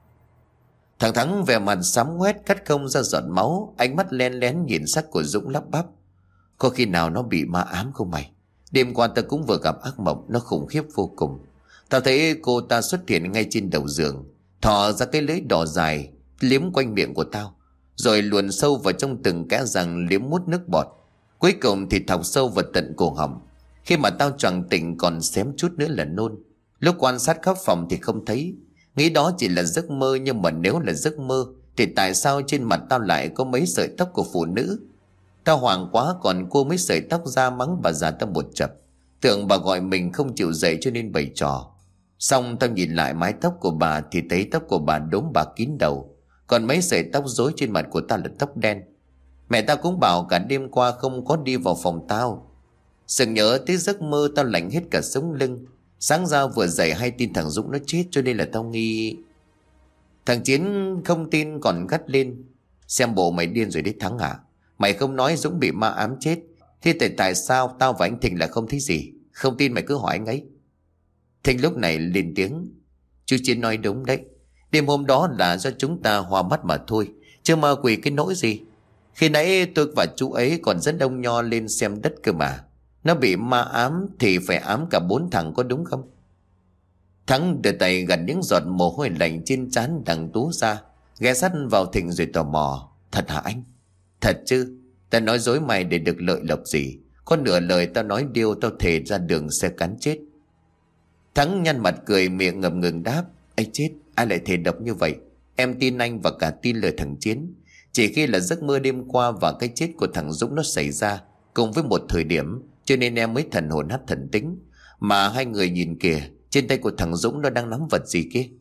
A: Thằng Thắng vẻ mặt xám ngoét, cắt không ra giọt máu, ánh mắt len lén nhìn sắc của Dũng lắp bắp. Có khi nào nó bị ma ám không mày? Đêm qua tao cũng vừa gặp ác mộng, nó khủng khiếp vô cùng. Tao thấy cô ta xuất hiện ngay trên đầu giường, thò ra cái lưỡi đỏ dài liếm quanh miệng của tao, rồi luồn sâu vào trong từng kẽ răng liếm mút nước bọt. Cuối cùng thì thọc sâu vào tận cổ họng. Khi mà tao choàng tỉnh còn xém chút nữa là nôn. Lúc quan sát khắp phòng thì không thấy, nghĩ đó chỉ là giấc mơ. Nhưng mà nếu là giấc mơ thì tại sao trên mặt tao lại có mấy sợi tóc của phụ nữ? Tao hoảng quá còn cua mấy sợi tóc ra mắng bà già tao một chập. Tưởng bà gọi mình không chịu dậy cho nên bày trò. Xong tao nhìn lại mái tóc của bà thì thấy tóc của bà đốm bạc kín đầu, còn mấy sợi tóc rối trên mặt của tao là tóc đen. Mẹ tao cũng bảo cả đêm qua không có đi vào phòng tao. Sực nhớ tới giấc mơ tao lạnh hết cả sống lưng. Sáng ra vừa dậy hay tin thằng Dũng nó chết, cho nên là tao nghi. Thằng Chiến không tin còn gắt lên. Xem bộ mày điên rồi đấy Thắng à? Mày không nói Dũng bị ma ám chết, thế tại tại sao tao và anh Thịnh là không thấy gì? Không tin mày cứ hỏi anh ấy. Thịnh lúc này lên tiếng. Chú Chiến nói đúng đấy, đêm hôm đó là do chúng ta hoa mắt mà thôi, chứ ma quỷ cái nỗi gì. Khi nãy tôi và chú ấy còn dẫn ông Nho lên xem đất cơ mà. Nó bị ma ám thì phải ám cả bốn thằng, có đúng không? Thắng đưa tay gần những giọt mồ hôi lạnh trên trán đằng Tú ra, ghé sát vào Thịnh rồi tò mò. Thật hả anh? Thật chứ? Ta nói dối mày để được lợi lộc gì? Có nửa lời tao nói điêu tao thề ra đường sẽ cắn chết. Thắng nhăn mặt cười miệng ngập ngừng đáp. Ây chết, ai lại thề độc như vậy? Em tin anh và cả tin lời thằng Chiến. Chỉ khi là giấc mơ đêm qua và cái chết của thằng Dũng nó xảy ra cùng với một thời điểm, cho nên em mới thần hồn nát thần tính. Mà hai người nhìn kìa, trên tay của thằng Dũng nó đang nắm vật gì kia.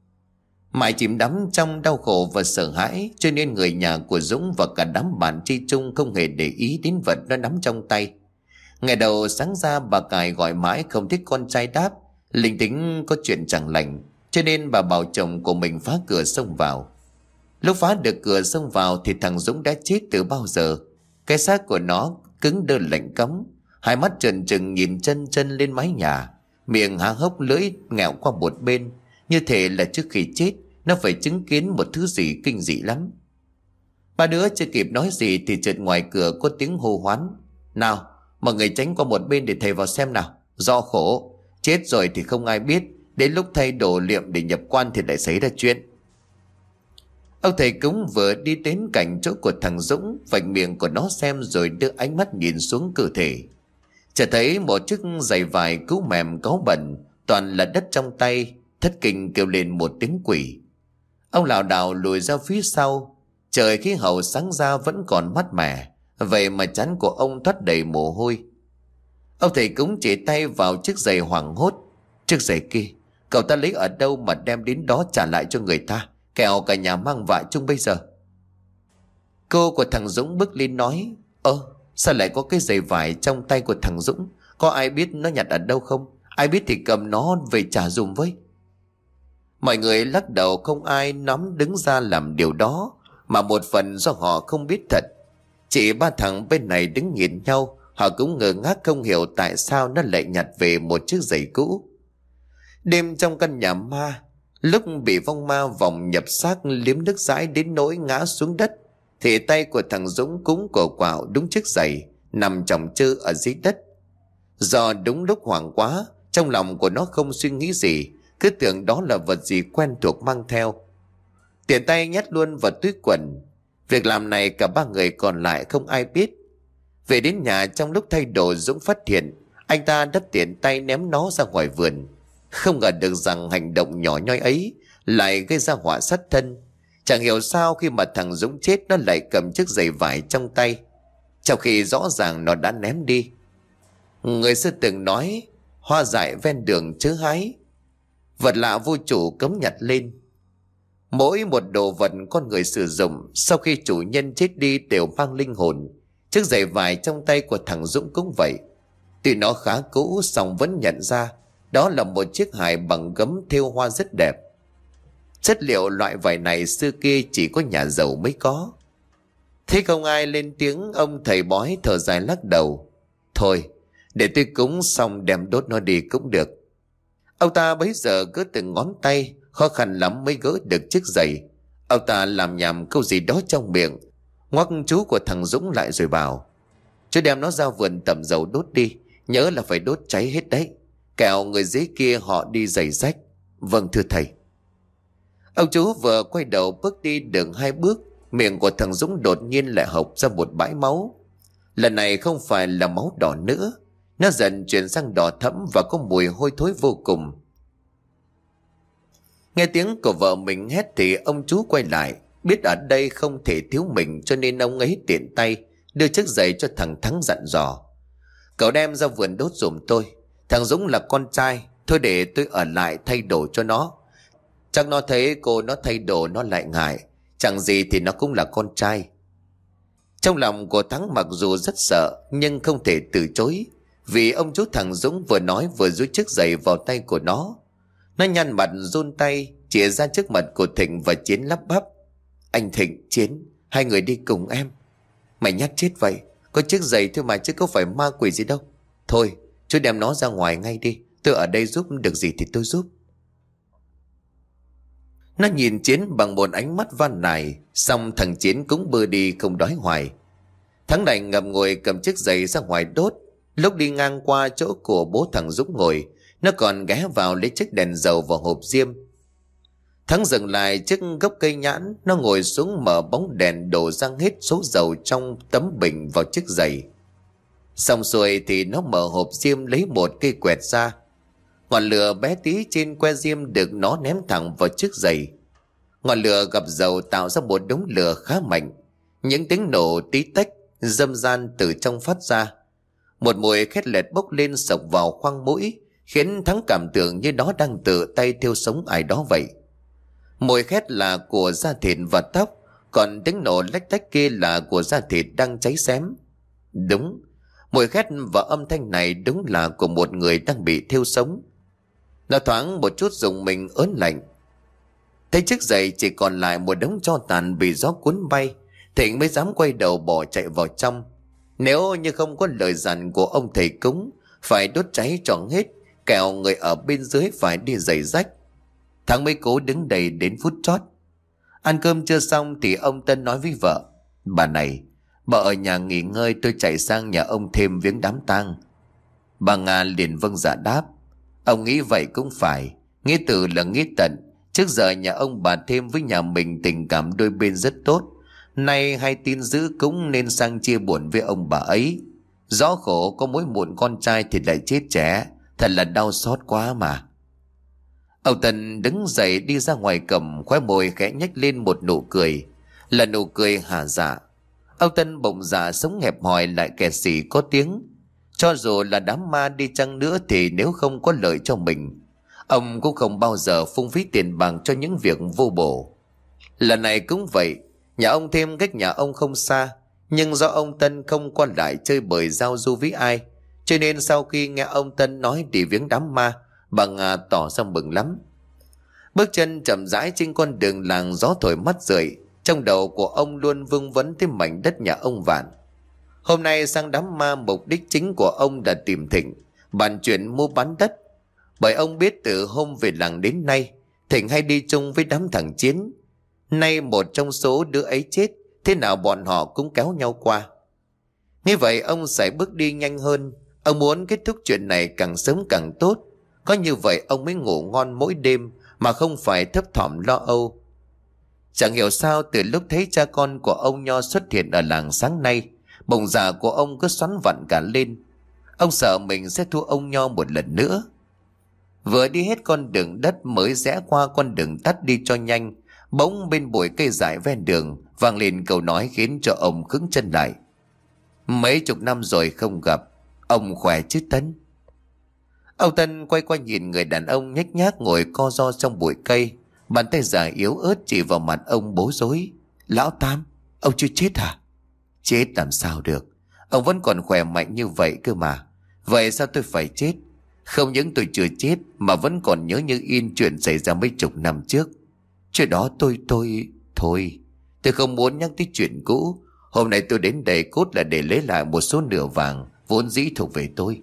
A: Mãi chìm đắm trong đau khổ và sợ hãi, cho nên người nhà của Dũng và cả đám bạn tri chung không hề để ý đến vật nó nắm trong tay. Ngày đầu sáng ra bà Cài gọi mãi không thích con trai đáp, linh tính có chuyện chẳng lành, cho nên bà bảo chồng của mình phá cửa xông vào. Lúc phá được cửa xông vào thì thằng Dũng đã chết từ bao giờ. Cái xác của nó cứng đơ lạnh cống, hai mắt trợn trừng nhìn chân chân lên mái nhà, miệng há hốc lưỡi ngẹo qua một bên, như thể là trước khi chết nó phải chứng kiến một thứ gì kinh dị lắm. Ba đứa chưa kịp nói gì thì chợt ngoài cửa có tiếng hô hoán. Nào, mọi người tránh qua một bên để thầy vào xem nào. Do khổ, chết rồi thì không ai biết, đến lúc thay đồ liệm để nhập quan thì lại xảy ra chuyện. Ông thầy cúng vừa đi đến cạnh chỗ của thằng Dũng, vạch miệng của nó xem rồi đưa ánh mắt nhìn xuống cơ thể. Chợt thấy một chiếc giày vải cũ mềm cáu bẩn, toàn là đất trong tay. Thất kinh kêu lên một tiếng quỷ. Ông lảo đảo lùi ra phía sau. Trời khí hậu sáng ra vẫn còn mát mẻ, vậy mà trán của ông thoát đầy mồ hôi. Ông thầy cúng chỉ tay vào chiếc giày hoảng hốt. Chiếc giày kia cậu ta lấy ở đâu mà đem đến đó trả lại cho người ta, kẻo cả nhà mang vạ chung bây giờ. Cô của thằng Dũng bước lên nói. Ơ, sao lại có cái giày vải trong tay của thằng Dũng? Có ai biết nó nhặt ở đâu không? Ai biết thì cầm nó về trả dùm với. Mọi người lắc đầu, không ai nắm đứng ra làm điều đó, mà một phần do họ không biết thật. Chỉ ba thằng bên này đứng nhìn nhau, họ cũng ngơ ngác không hiểu tại sao nó lại nhặt về một chiếc giày cũ. Đêm trong căn nhà ma, lúc bị vong ma vòng nhập xác liếm nước dãi đến nỗi ngã xuống đất, thì tay của thằng Dũng cũng cổ quảo đúng chiếc giày nằm chồng chơ ở dưới đất. Do đúng lúc hoảng quá, trong lòng của nó không suy nghĩ gì, cứ tưởng đó là vật gì quen thuộc mang theo. Tiện tay nhét luôn vào túi quần. Việc làm này cả ba người còn lại không ai biết. Về đến nhà trong lúc thay đồ, Dũng phát hiện anh ta đã tiện tay ném nó ra ngoài vườn. Không ngờ được rằng hành động nhỏ nhoi ấy lại gây ra họa sát thân. Chẳng hiểu sao khi mà thằng Dũng chết nó lại cầm chiếc giày vải trong tay, trong khi rõ ràng nó đã ném đi. Người xưa từng nói hoa dại ven đường chớ hái, vật lạ vô chủ cấm nhặt lên. Mỗi một đồ vật con người sử dụng sau khi chủ nhân chết đi đều mang linh hồn. Chiếc giày vải trong tay của thằng Dũng cũng vậy. Tuy nó khá cũ song vẫn nhận ra đó là một chiếc hài bằng gấm thêu hoa rất đẹp. Chất liệu loại vải này xưa kia chỉ có nhà giàu mới có. Thế không ai lên tiếng, ông thầy bói thở dài lắc đầu. Thôi, để tôi cúng xong đem đốt nó đi cũng được. Ông ta bấy giờ cứ từng ngón tay, khó khăn lắm mới gỡ được chiếc giày. Ông ta làm nhảm câu gì đó trong miệng, ngoắc chú của thằng Dũng lại rồi bảo: Chú đem nó ra vườn tẩm dầu đốt đi, nhớ là phải đốt cháy hết đấy, kẻo người dưới kia họ đi giày rách. Vâng thưa thầy. Ông chú vừa quay đầu bước đi được hai bước, miệng của thằng Dũng đột nhiên lại hộc ra một bãi máu. Lần này không phải là máu đỏ nữa, nó dần chuyển sang đỏ thẫm và có mùi hôi thối vô cùng. Nghe tiếng của vợ mình hét thì ông chú quay lại, biết ở đây không thể thiếu mình cho nên ông ấy tiện tay đưa chiếc giày cho thằng Thắng dặn dò: Cậu đem ra vườn đốt giùm tôi, thằng Dũng là con trai, thôi để tôi ở lại thay đồ cho nó. Chắc nó thấy cô nó thay đồ nó lại ngại, chẳng gì thì nó cũng là con trai. Trong lòng của Thắng mặc dù rất sợ nhưng không thể từ chối, vì ông chú thằng Dũng vừa nói vừa dúi chiếc giày vào tay của nó. Nó nhăn mặt run tay chìa ra trước mặt của Thịnh và Chiến lắp bắp: Anh Thịnh, Chiến, hai người đi cùng em. Mày nhát chết vậy, có chiếc giày thôi mà chứ có phải ma quỷ gì đâu. Thôi chú đem nó ra ngoài ngay đi, tôi ở đây giúp được gì thì tôi giúp. Nó nhìn Chiến bằng một ánh mắt van nài, xong thằng Chiến cũng bơ đi không đói hoài. Thắng đành ngậm ngùi cầm chiếc giày ra ngoài đốt. Lúc đi ngang qua chỗ của bố thằng Dũng ngồi, nó còn ghé vào lấy chiếc đèn dầu vào hộp diêm. Thắng dừng lại trước gốc cây nhãn, nó ngồi xuống mở bóng đèn đổ ra hết số dầu trong tấm bình vào chiếc giày. Xong xuôi thì nó mở hộp diêm lấy một cây quẹt ra. Ngọn lửa bé tí trên que diêm được nó ném thẳng vào chiếc giày. Ngọn lửa gặp dầu tạo ra một đống lửa khá mạnh. Những tiếng nổ tí tách râm ran từ trong phát ra. Một mùi khét lẹt bốc lên sộc vào khoang mũi, khiến Thắng cảm tưởng như nó đang tự tay thiêu sống ai đó vậy. Mùi khét là của da thịt và tóc, còn tiếng nổ lách tách kia là của da thịt đang cháy xém. Đúng, mùi khét và âm thanh này đúng là của một người đang bị thiêu sống. Nó thoáng một chút dùng mình ớn lạnh. Thấy chiếc giày chỉ còn lại một đống tro tàn bị gió cuốn bay, Thịnh mới dám quay đầu bỏ chạy vào trong. Nếu như không có lời dặn của ông thầy cúng phải đốt cháy trọn hết, kẻo người ở bên dưới phải đi giày rách, Thắng mới cố đứng đầy đến phút chót. Ăn cơm chưa xong thì ông Tân nói với vợ: Bà này, bà ở nhà nghỉ ngơi, tôi chạy sang nhà ông Thêm viếng đám tang. Bà Nga liền vâng dạ đáp. Ông nghĩ vậy cũng phải, nghĩa tử là nghĩa tận. Trước giờ nhà ông bà Thêm với nhà mình tình cảm đôi bên rất tốt, nay hay tin dữ cũng nên sang chia buồn với ông bà ấy. Rõ khổ có mỗi một con trai thì lại chết trẻ, thật là đau xót quá mà. Ông Tân đứng dậy đi ra ngoài cầm, khóe môi khẽ nhếch lên một nụ cười, là nụ cười hả dạ. Ông Tân bỗng dạ sống hẹp hòi lại kẹt xỉ có tiếng. Cho dù là đám ma đi chăng nữa thì nếu không có lợi cho mình, ông cũng không bao giờ phung phí tiền bạc cho những việc vô bổ. Lần này cũng vậy, nhà ông Thêm cách nhà ông không xa, nhưng do ông Tân không qua lại chơi bời giao du với ai, cho nên sau khi nghe ông Tân nói đi viếng đám ma, bà Nga tỏ ra mừng lắm. Bước chân chậm rãi trên con đường làng, gió thổi mắt rượi, trong đầu của ông luôn vương vấn tới mảnh đất nhà ông Vạn. Hôm nay sang đám ma, mục đích chính của ông là tìm Thịnh, bàn chuyện mua bán đất. Bởi ông biết từ hôm về làng đến nay, Thịnh hay đi chung với đám thằng Chiến. Nay một trong số đứa ấy chết, thế nào bọn họ cũng kéo nhau qua. Như vậy ông sẽ bước đi nhanh hơn. Ông muốn kết thúc chuyện này càng sớm càng tốt. Có như vậy ông mới ngủ ngon mỗi đêm mà không phải thấp thỏm lo âu. Chẳng hiểu sao từ lúc thấy cha con của ông Nho xuất hiện ở làng sáng nay, bụng dạ của ông cứ xoắn vặn cả lên. Ông sợ mình sẽ thua ông Nho một lần nữa. Vừa đi hết con đường đất mới rẽ qua con đường tắt đi cho nhanh, Bỗng bên bụi cây dại ven đường vang lên câu nói khiến cho ông cứng chân lại. Mấy chục năm rồi không gặp, ông khỏe chứ Tân? Ông Tân quay qua nhìn người đàn ông nhếch nhác ngồi co ro trong bụi cây, bàn tay dài yếu ớt chỉ vào mặt ông bối rối. Lão Tam, ông chưa chết hả? Chết làm sao được, ông vẫn còn khỏe mạnh như vậy cơ mà. Vậy sao tôi phải chết? Không những tôi chưa chết mà vẫn còn nhớ như in chuyện xảy ra mấy chục năm trước. Chuyện đó tôi tôi Thôi, tôi không muốn nhắc tới chuyện cũ. Hôm nay tôi đến đây cốt là để lấy lại một số nửa vàng vốn dĩ thuộc về tôi.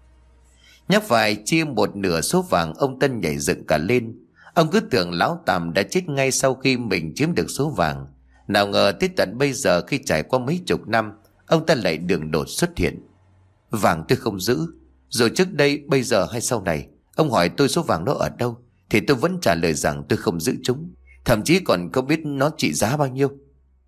A: Nhắc phải chia một nửa số vàng, ông Tân nhảy dựng cả lên. Ông cứ tưởng lão Tam đã chết ngay sau khi mình chiếm được số vàng. Nào ngờ tới tận bây giờ, khi trải qua mấy chục năm, ông ta lại đường đột xuất hiện. Vàng tôi không giữ. Rồi trước đây, bây giờ hay sau này, ông hỏi tôi số vàng đó ở đâu, thì tôi vẫn trả lời rằng tôi không giữ chúng. Thậm chí còn không biết nó trị giá bao nhiêu.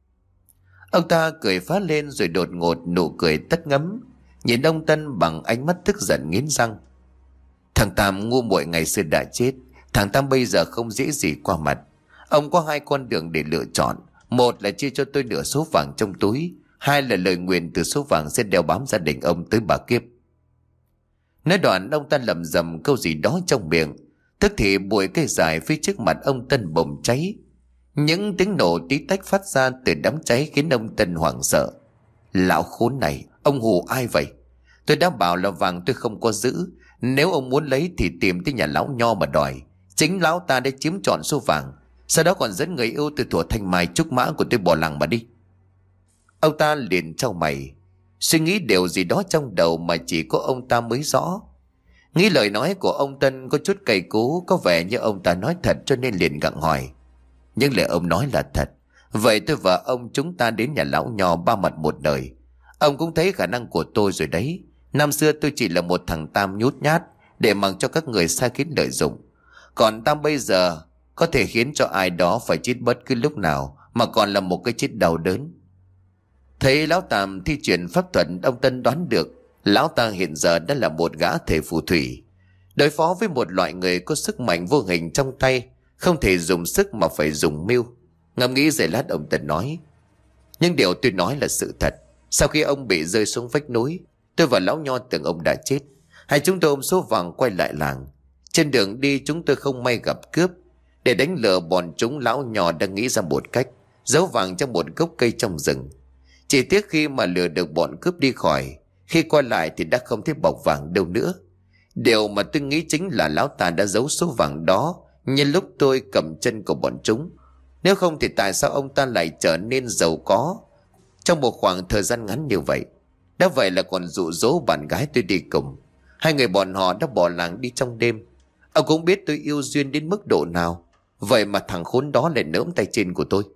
A: Ông ta cười phá lên rồi đột ngột nụ cười tắt ngấm, nhìn ông Tân bằng ánh mắt tức giận nghiến răng. Thằng Tam ngu muội ngày xưa đã chết. Thằng Tam bây giờ không dễ gì qua mặt. Ông có hai con đường để lựa chọn. Một là chia cho tôi nửa số vàng trong túi, hai là lời nguyền từ số vàng sẽ đeo bám gia đình ông tới bà kiếp. Nói đoạn ông ta lẩm rẩm câu gì đó trong miệng. Tức thì bụi cây dài phía trước mặt ông Tân bùng cháy. Những tiếng nổ tí tách phát ra từ đám cháy khiến ông Tân hoảng sợ. Lão khốn này, ông hù ai vậy? Tôi đã bảo là vàng tôi không có giữ. Nếu ông muốn lấy thì tìm tới nhà lão Nho mà đòi. Chính lão ta đã chiếm trọn số vàng, sau đó còn dẫn người yêu từ thuở thanh mai trúc mã của tôi bỏ làng mà đi. Ông ta liền trao mày, suy nghĩ điều gì đó trong đầu mà chỉ có ông ta mới rõ. Nghĩ lời nói của ông Tân có chút cay cú, có vẻ như ông ta nói thật, cho nên liền gặng hỏi. Nhưng lời ông nói là thật. Vậy tôi và ông chúng ta đến nhà lão Nho ba mặt một đời. Ông cũng thấy khả năng của tôi rồi đấy. Năm xưa tôi chỉ là một thằng Tam nhút nhát để mặc cho các người sai khiến lợi dụng. Còn Tam bây giờ có thể khiến cho ai đó phải chết bất cứ lúc nào, mà còn là một cái chết đau đớn. Thấy lão Tam thi triển pháp thuật, ông Tân đoán được lão ta hiện giờ đã là một gã thể phù thủy. Đối phó với một loại người có sức mạnh vô hình trong tay, không thể dùng sức mà phải dùng mưu. Ngẫm nghĩ giây lát, ông Tân nói: Nhưng điều tôi nói là sự thật. Sau khi ông bị rơi xuống vách núi, tôi và lão Nho tưởng ông đã chết. Hai chúng tôi ôm số vàng quay lại làng. Trên đường đi chúng tôi không may gặp cướp. Để đánh lừa bọn chúng, lão Nho đã nghĩ ra một cách giấu vàng trong một gốc cây trong rừng. Chỉ tiếc khi mà lừa được bọn cướp đi khỏi, khi quay lại thì đã không thấy bọc vàng đâu nữa. Điều mà tôi nghĩ chính là lão ta đã giấu số vàng đó nhân lúc tôi cầm chân của bọn chúng. Nếu không thì tại sao ông ta lại trở nên giàu có trong một khoảng thời gian ngắn như vậy? Đã vậy là còn dụ dỗ bạn gái tôi đi cùng. Hai người bọn họ đã bỏ làng đi trong đêm. Ông cũng biết tôi yêu duyên đến mức độ nào. Vậy mà thằng khốn đó lại nỡm tay trên của tôi.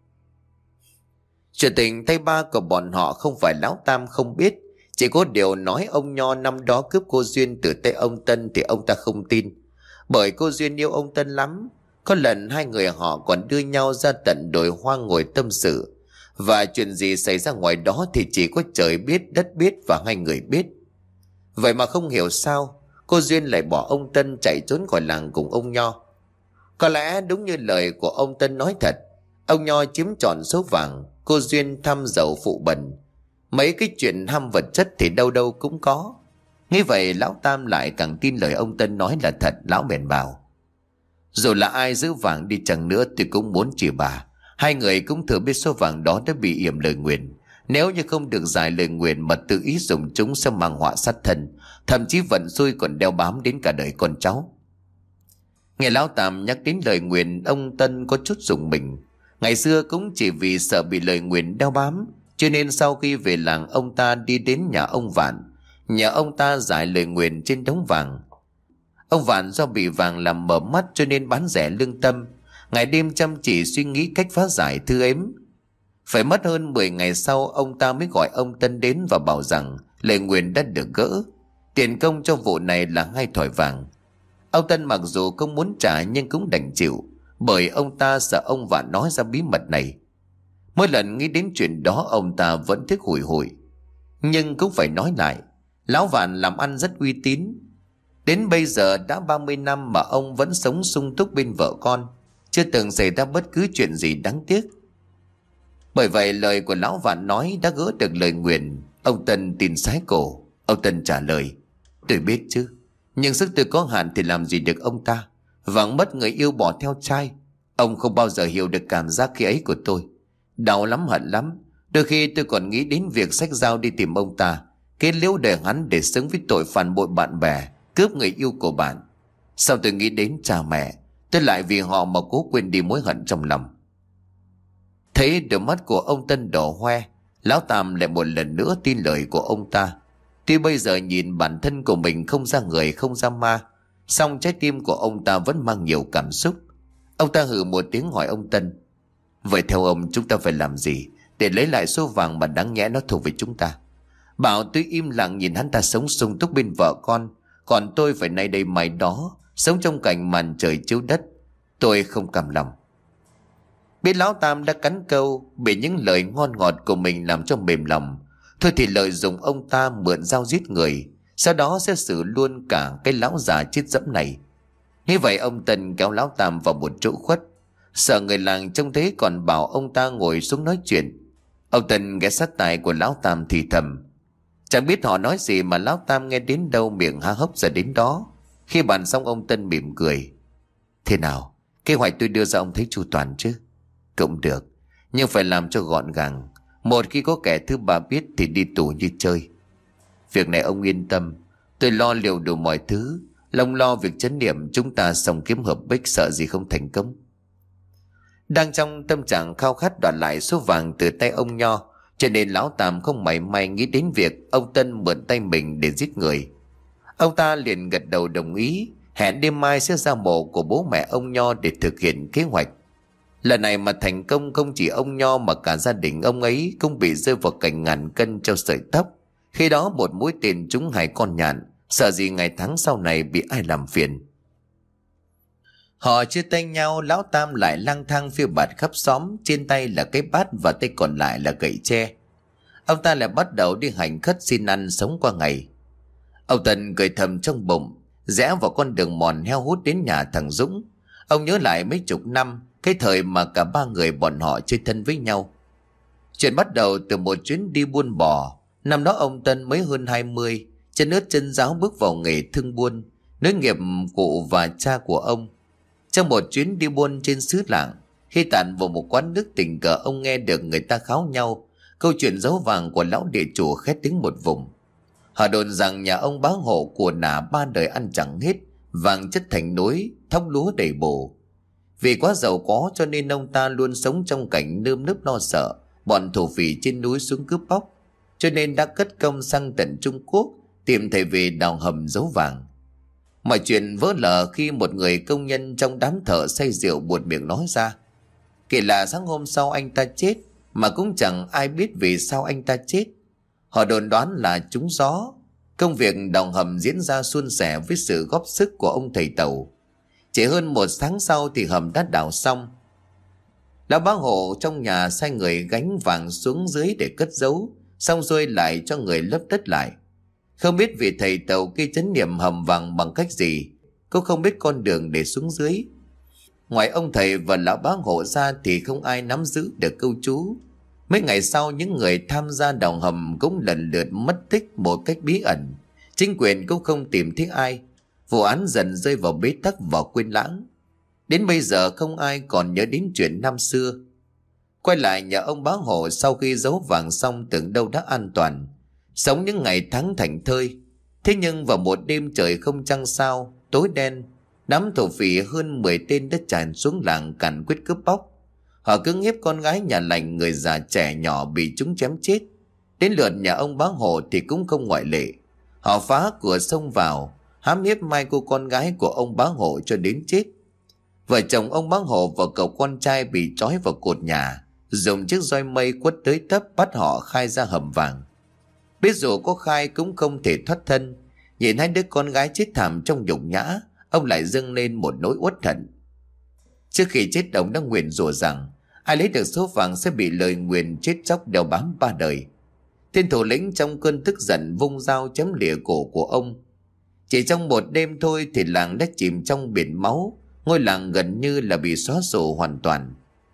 A: Chuyện tình tay ba của bọn họ không phải lão Tam không biết. Chỉ có điều nói ông Nho năm đó cướp cô Duyên từ tay ông Tân thì ông ta không tin. Bởi cô Duyên yêu ông Tân lắm. Có lần hai người họ còn đưa nhau ra tận đồi hoang ngồi tâm sự. Và chuyện gì xảy ra ngoài đó thì chỉ có trời biết, đất biết và hai người biết. Vậy mà không hiểu sao cô Duyên lại bỏ ông Tân chạy trốn khỏi làng cùng ông Nho. Có lẽ đúng như lời của ông Tân nói thật, ông Nho chiếm trọn số vàng, cô Duyên thăm giàu phụ bẩn. Mấy cái chuyện ham vật chất thì đâu đâu cũng có. Nghĩ vậy lão Tam lại càng tin lời ông Tân nói là thật. Lão bèn bảo: Dù là ai giữ vàng đi chăng nữa thì cũng muốn chỉ bà. Hai người cũng thừa biết số vàng đó đã bị yểm lời nguyền. Nếu như không được giải lời nguyền mà tự ý dùng chúng sẽ mang họa sát thân, thậm chí vận xui còn đeo bám đến cả đời con cháu. Nghe lão Tam nhắc đến lời nguyền, ông Tân có chút rùng mình. Ngày xưa cũng chỉ vì sợ bị lời nguyền đeo bám, cho nên sau khi về làng ông ta đi đến nhà ông Vạn, nhờ ông ta giải lời nguyền trên đống vàng. Ông Vạn do bị vàng làm mở mắt cho nên bán rẻ lương tâm, ngày đêm chăm chỉ suy nghĩ cách phá giải thư ếm. Phải mất hơn mười ngày sau ông ta mới gọi ông Tân đến và bảo rằng lời nguyền đã được gỡ. Tiền công cho vụ này là hai thỏi vàng. Ông Tân mặc dù không muốn trả nhưng cũng đành chịu, bởi ông ta sợ ông Vạn nói ra bí mật này. Mỗi lần nghĩ đến chuyện đó ông ta vẫn thích hủi hủi. Nhưng cũng phải nói lại, lão Vạn làm ăn rất uy tín. Đến bây giờ đã ba mươi năm mà ông vẫn sống sung túc bên vợ con. chưa từng xảy ra bất cứ chuyện gì đáng tiếc. Bởi vậy lời của lão Vạn nói đã gỡ được lời nguyền. Ông Tân tin sái cổ. Ông Tân trả lời: tôi biết chứ, nhưng sức tôi có hạn thì làm gì được ông ta. Vắng mất người yêu bỏ theo trai. Ông không bao giờ hiểu được cảm giác khi ấy của tôi. Đau lắm, hận lắm. Đôi khi tôi còn nghĩ đến việc xách dao đi tìm ông ta, kết liễu đời hắn để sống với tội phản bội bạn bè, cướp người yêu của bạn. Sau tôi nghĩ đến cha mẹ, tôi lại vì họ mà cố quên đi mối hận trong lòng. Thấy đôi mắt của ông Tân đỏ hoe, lão Tam lại một lần nữa tin lời của ông ta. Tuy bây giờ nhìn bản thân của mình không ra người không ra ma, song trái tim của ông ta vẫn mang nhiều cảm xúc. Ông ta hừ một tiếng hỏi ông Tân: vậy theo ông chúng ta phải làm gì để lấy lại số vàng mà đáng nhẽ nó thuộc về chúng ta? Bảo tôi im lặng nhìn hắn ta sống sung túc bên vợ con, còn tôi phải nay đây mai đó sống trong cảnh màn trời chiếu đất. Tôi không cam lòng. Biết lão Tam đã cắn câu, bị những lời ngon ngọt của mình làm cho mềm lòng, thôi thì lợi dụng ông ta mượn dao giết người, sau đó sẽ xử luôn cả cái lão già chết dẫm này. Nghĩ vậy ông Tân kéo lão Tam vào một chỗ khuất, sợ người làng trông thấy còn bảo ông ta ngồi xuống nói chuyện. Ông Tân ghé sát tai của lão Tam thì thầm. Chẳng biết họ nói gì mà lão Tam nghe đến đâu miệng há hốc ra đến đó. Khi bàn xong ông Tân mỉm cười: thế nào, kế hoạch tôi đưa ra ông thấy chu toàn chứ? Cũng được, nhưng phải làm cho gọn gàng. Một khi có kẻ thứ ba biết thì đi tù như chơi. Việc này ông yên tâm, tôi lo liệu đủ mọi thứ. Lòng lo việc chấn niệm chúng ta xong kiếm hợp bích, sợ gì không thành công. Đang trong tâm trạng khao khát đoạt lại số vàng từ tay ông Nho, cho nên lão Tam không mảy may nghĩ đến việc ông Tân mượn tay mình để giết người. Ông ta liền gật đầu đồng ý, hẹn đêm mai sẽ ra mộ của bố mẹ ông Nho để thực hiện kế hoạch. Lần này mà thành công, không chỉ ông Nho mà cả gia đình ông ấy cũng bị rơi vào cảnh ngàn cân treo sợi tóc. Khi đó một mũi tên trúng hai con nhạn, sợ gì ngày tháng sau này bị ai làm phiền. Họ chia tay nhau, lão Tam lại lang thang phiêu bạt khắp xóm, trên tay là cái bát và tay còn lại là gậy tre. Ông ta lại bắt đầu đi hành khất xin ăn sống qua ngày. Ông Tân cười thầm trong bụng, rẽ vào con đường mòn heo hút đến nhà thằng Dũng. Ông nhớ lại mấy chục năm, cái thời mà cả ba người bọn họ chơi thân với nhau. Chuyện bắt đầu từ một chuyến đi buôn bò. Năm đó ông Tân mới hơn hai mươi, chân ướt chân ráo bước vào nghề thương buôn, nối nghiệp cụ và cha của ông. Trong một chuyến đi buôn trên xứ lạng, khi tạt vào một quán nước tình cờ, ông nghe được người ta kháo nhau câu chuyện dấu vàng của lão địa chủ khét tiếng một vùng. Họ đồn rằng nhà ông bá hộ của nả ba đời ăn chẳng hết, vàng chất thành núi, thóc lúa đầy bồ. Vì quá giàu có cho nên ông ta luôn sống trong cảnh nơm nớp lo sợ bọn thổ phỉ trên núi xuống cướp bóc, cho nên đã cất công sang tận Trung Quốc tìm thầy về đào hầm giấu vàng. Mọi chuyện vỡ lở khi một người công nhân trong đám thợ say rượu buột miệng nói ra. Kể là sáng hôm sau anh ta chết, mà cũng chẳng ai biết vì sao anh ta chết. Họ đồn đoán là trúng gió. Công việc đào hầm diễn ra suôn sẻ với sự góp sức của ông thầy Tẩu. Chỉ hơn một tháng sau thì hầm đã đào xong. Lão bá hộ trong nhà sai người gánh vàng xuống dưới để cất giấu, xong rồi lại cho người lấp đất lại. Không biết vị thầy Tẩu kia chấn niệm hầm vàng bằng cách gì, cô không biết con đường để xuống dưới. Ngoài ông thầy và lão bá hộ ra thì không ai nắm giữ được câu chú. Mấy ngày sau, những người tham gia đào hầm cũng lần lượt mất tích một cách bí ẩn. Chính quyền cũng không tìm thấy ai. Vụ án dần rơi vào bế tắc và quên lãng. Đến bây giờ không ai còn nhớ đến chuyện năm xưa. Quay lại nhà ông bá hộ sau khi giấu vàng xong, tưởng đâu đã an toàn, sống những ngày tháng thảnh thơi. Thế nhưng vào một đêm trời không trăng sao, tối đen, đám thổ phỉ hơn mười tên đã tràn xuống làng càn quyết cướp bóc. Họ cưỡng hiếp con gái nhà lành, người già trẻ nhỏ bị chúng chém chết. Đến lượt nhà ông bá hộ thì cũng không ngoại lệ. Họ phá cửa xông vào, hãm hiếp mai cô con gái của ông bá hộ cho đến chết. Vợ chồng ông bá hộ và cậu con trai bị trói vào cột nhà, dùng chiếc roi mây quất tới tấp bắt họ khai ra hầm vàng. Biết dù có khai cũng không thể thoát thân. Nhìn hai đứa con gái chết thảm trong nhục nhã, ông lại dâng lên một nỗi uất hận. Trước khi chết, ông đã nguyền rủa rằng ai lấy được số vàng sẽ bị lời nguyền chết chóc đeo bám ba đời. Tên thủ lĩnh trong cơn tức giận vung dao chém lìa cổ của ông. Chỉ trong một đêm thôi thì làng đã chìm trong biển máu. ngôi làng gần như là bị xóa sổ hoàn toàn.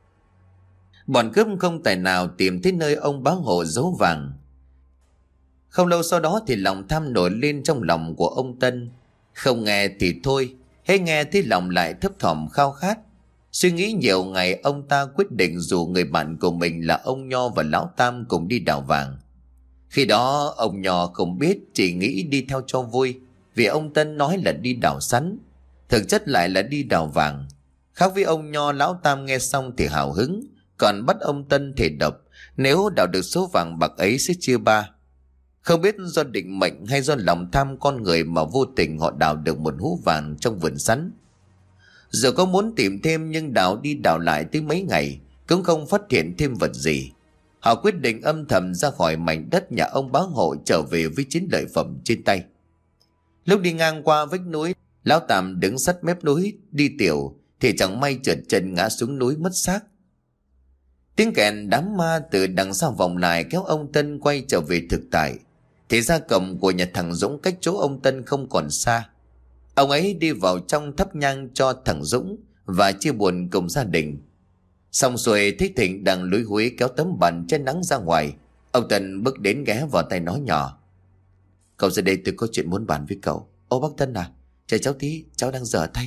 A: Bọn cướp không tài nào tìm thấy nơi ông bá hộ giấu vàng. Không lâu sau đó thì lòng tham nổi lên trong lòng của ông Tân. Không nghe thì thôi, hễ nghe thì lòng lại thấp thỏm khao khát. Suy nghĩ nhiều ngày, ông ta quyết định rủ người bạn của mình là ông Nho và Lão Tam cùng đi đào vàng. Khi đó ông Nho không biết, chỉ nghĩ đi theo cho vui, vì ông Tân nói là đi đào sắn, thực chất lại là đi đào vàng. Khác với ông Nho, Lão Tam nghe xong thì hào hứng, còn bắt ông Tân thể độc, nếu đào được số vàng bạc ấy sẽ chia ba. Không biết do định mệnh hay do lòng tham con người mà vô tình họ đào được một hũ vàng trong vườn sắn. Giờ có muốn tìm thêm nhưng đào đi đào lại tới mấy ngày cũng không phát hiện thêm vật gì. Họ quyết định âm thầm ra khỏi mảnh đất nhà ông bá hộ, trở về với chiến lợi phẩm trên tay. Lúc đi ngang qua vách núi, Lão Tam đứng sát mép núi đi tiểu thì chẳng may trượt chân ngã xuống núi mất xác. Tiếng kèn đám ma từ đằng sau vòng lại kéo ông Tân quay trở về thực tại. Thì ra cổng của nhà thằng Dũng cách chỗ ông Tân không còn xa. Ông ấy đi vào trong thắp nhang cho thằng Dũng và chia buồn cùng gia đình. Xong rồi thấy Thịnh đang lúi húi kéo tấm bàn che nắng ra ngoài. Ông Tân bước đến ghé vào tay nói nhỏ: "Cậu ra đây, tôi có chuyện muốn bàn với cậu." "Ô bác Tân à, chờ cháu tí, cháu đang dở tay."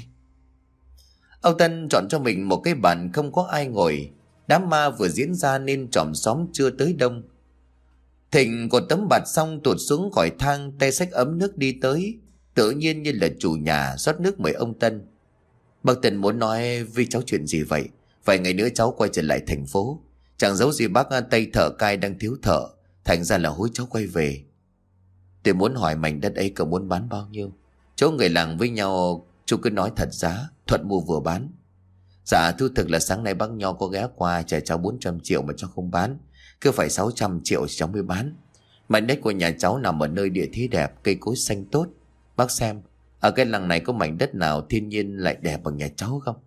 A: Ông Tân chọn cho mình một cái bàn không có ai ngồi. Đám ma vừa diễn ra nên chòm xóm chưa tới đông. Thịnh cột tấm bạt xong tụt xuống khỏi thang, tay xách ấm nước đi tới, tự nhiên như là chủ nhà rót nước mời ông Tân. "Bác Tân muốn nói với cháu chuyện gì vậy? Vài ngày nữa cháu quay trở lại thành phố. Chẳng giấu gì bác, tay thợ cai đang thiếu thợ, thành ra là hối cháu quay về. Tôi muốn hỏi mảnh đất ấy cậu muốn bán bao nhiêu? Chỗ người làng với nhau chú cứ nói thật giá, thuận mua vừa bán." "Dạ thú thực là sáng nay bác Nho có ghé qua trả cháu bốn trăm triệu mà cháu không bán. Cứ phải sáu trăm triệu cháu mới bán. Mảnh đất của nhà cháu nằm ở nơi địa thế đẹp, cây cối xanh tốt. Bác xem, ở cái làng này có mảnh đất nào thiên nhiên lại đẹp bằng nhà cháu không?"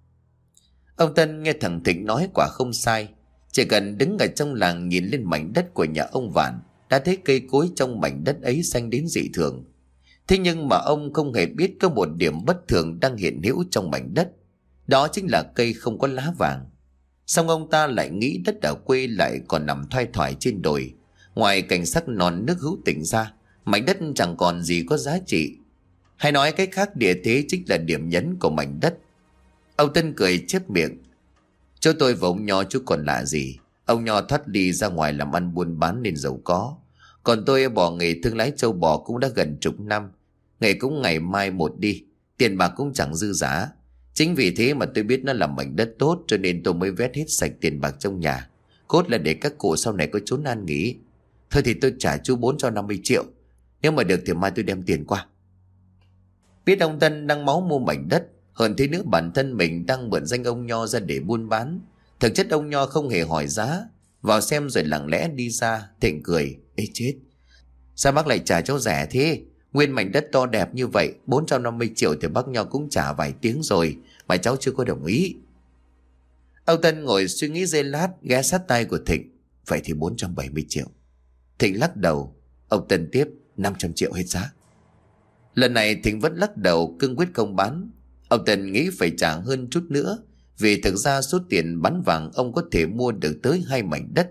A: Ông Tân nghe thằng Thịnh nói quả không sai. Chỉ cần đứng ở trong làng nhìn lên mảnh đất của nhà ông Vạn, đã thấy cây cối trong mảnh đất ấy xanh đến dị thường. Thế nhưng mà ông không hề biết có một điểm bất thường đang hiện hữu trong mảnh đất. Đó chính là cây không có lá vàng. Xong ông ta lại nghĩ đất ở quê lại còn nằm thoai thoải trên đồi. Ngoài cảnh sắc non nước hữu tình ra, mảnh đất chẳng còn gì có giá trị. Hay nói cách khác, địa thế chính là điểm nhấn của mảnh đất. Ông Tân cười chép miệng: "Chỗ tôi và ông Nho chú còn lạ gì. Ông Nho thoát đi ra ngoài làm ăn buôn bán nên giàu có. Còn tôi bỏ nghề thương lái trâu bò cũng đã gần chục năm. Nghề cũng ngày mai một đi, tiền bạc cũng chẳng dư giả. Chính vì thế mà tôi biết nó là mảnh đất tốt, cho nên tôi mới vét hết sạch tiền bạc trong nhà. Cốt là để các cụ sau này có chốn an nghỉ. Thôi thì tôi trả chú bốn trăm năm mươi triệu. Nếu mà được thì mai tôi đem tiền qua." Biết ông Tân đang máu mua mảnh đất, hơn thế nữa bản thân mình đang mượn danh ông Nho ra để buôn bán. Thực chất ông Nho không hề hỏi giá, vào xem rồi lặng lẽ đi ra. Thịnh cười: "Ê chết, sao bác lại trả cháu rẻ thế? Nguyên mảnh đất to đẹp như vậy, bốn trăm năm mươi triệu thì bác Nho cũng trả vài tiếng rồi, mà cháu chưa có đồng ý." Ông Tân ngồi suy nghĩ giây lát, ghé sát tay của Thịnh: "Vậy thì bốn trăm bảy mươi triệu. Thịnh lắc đầu. Ông Tân tiếp: "năm trăm triệu hết giá." Lần này Thịnh vẫn lắc đầu, cương quyết không bán. Ông Tân nghĩ phải trả hơn chút nữa, vì thực ra số tiền bán vàng ông có thể mua được tới hai mảnh đất.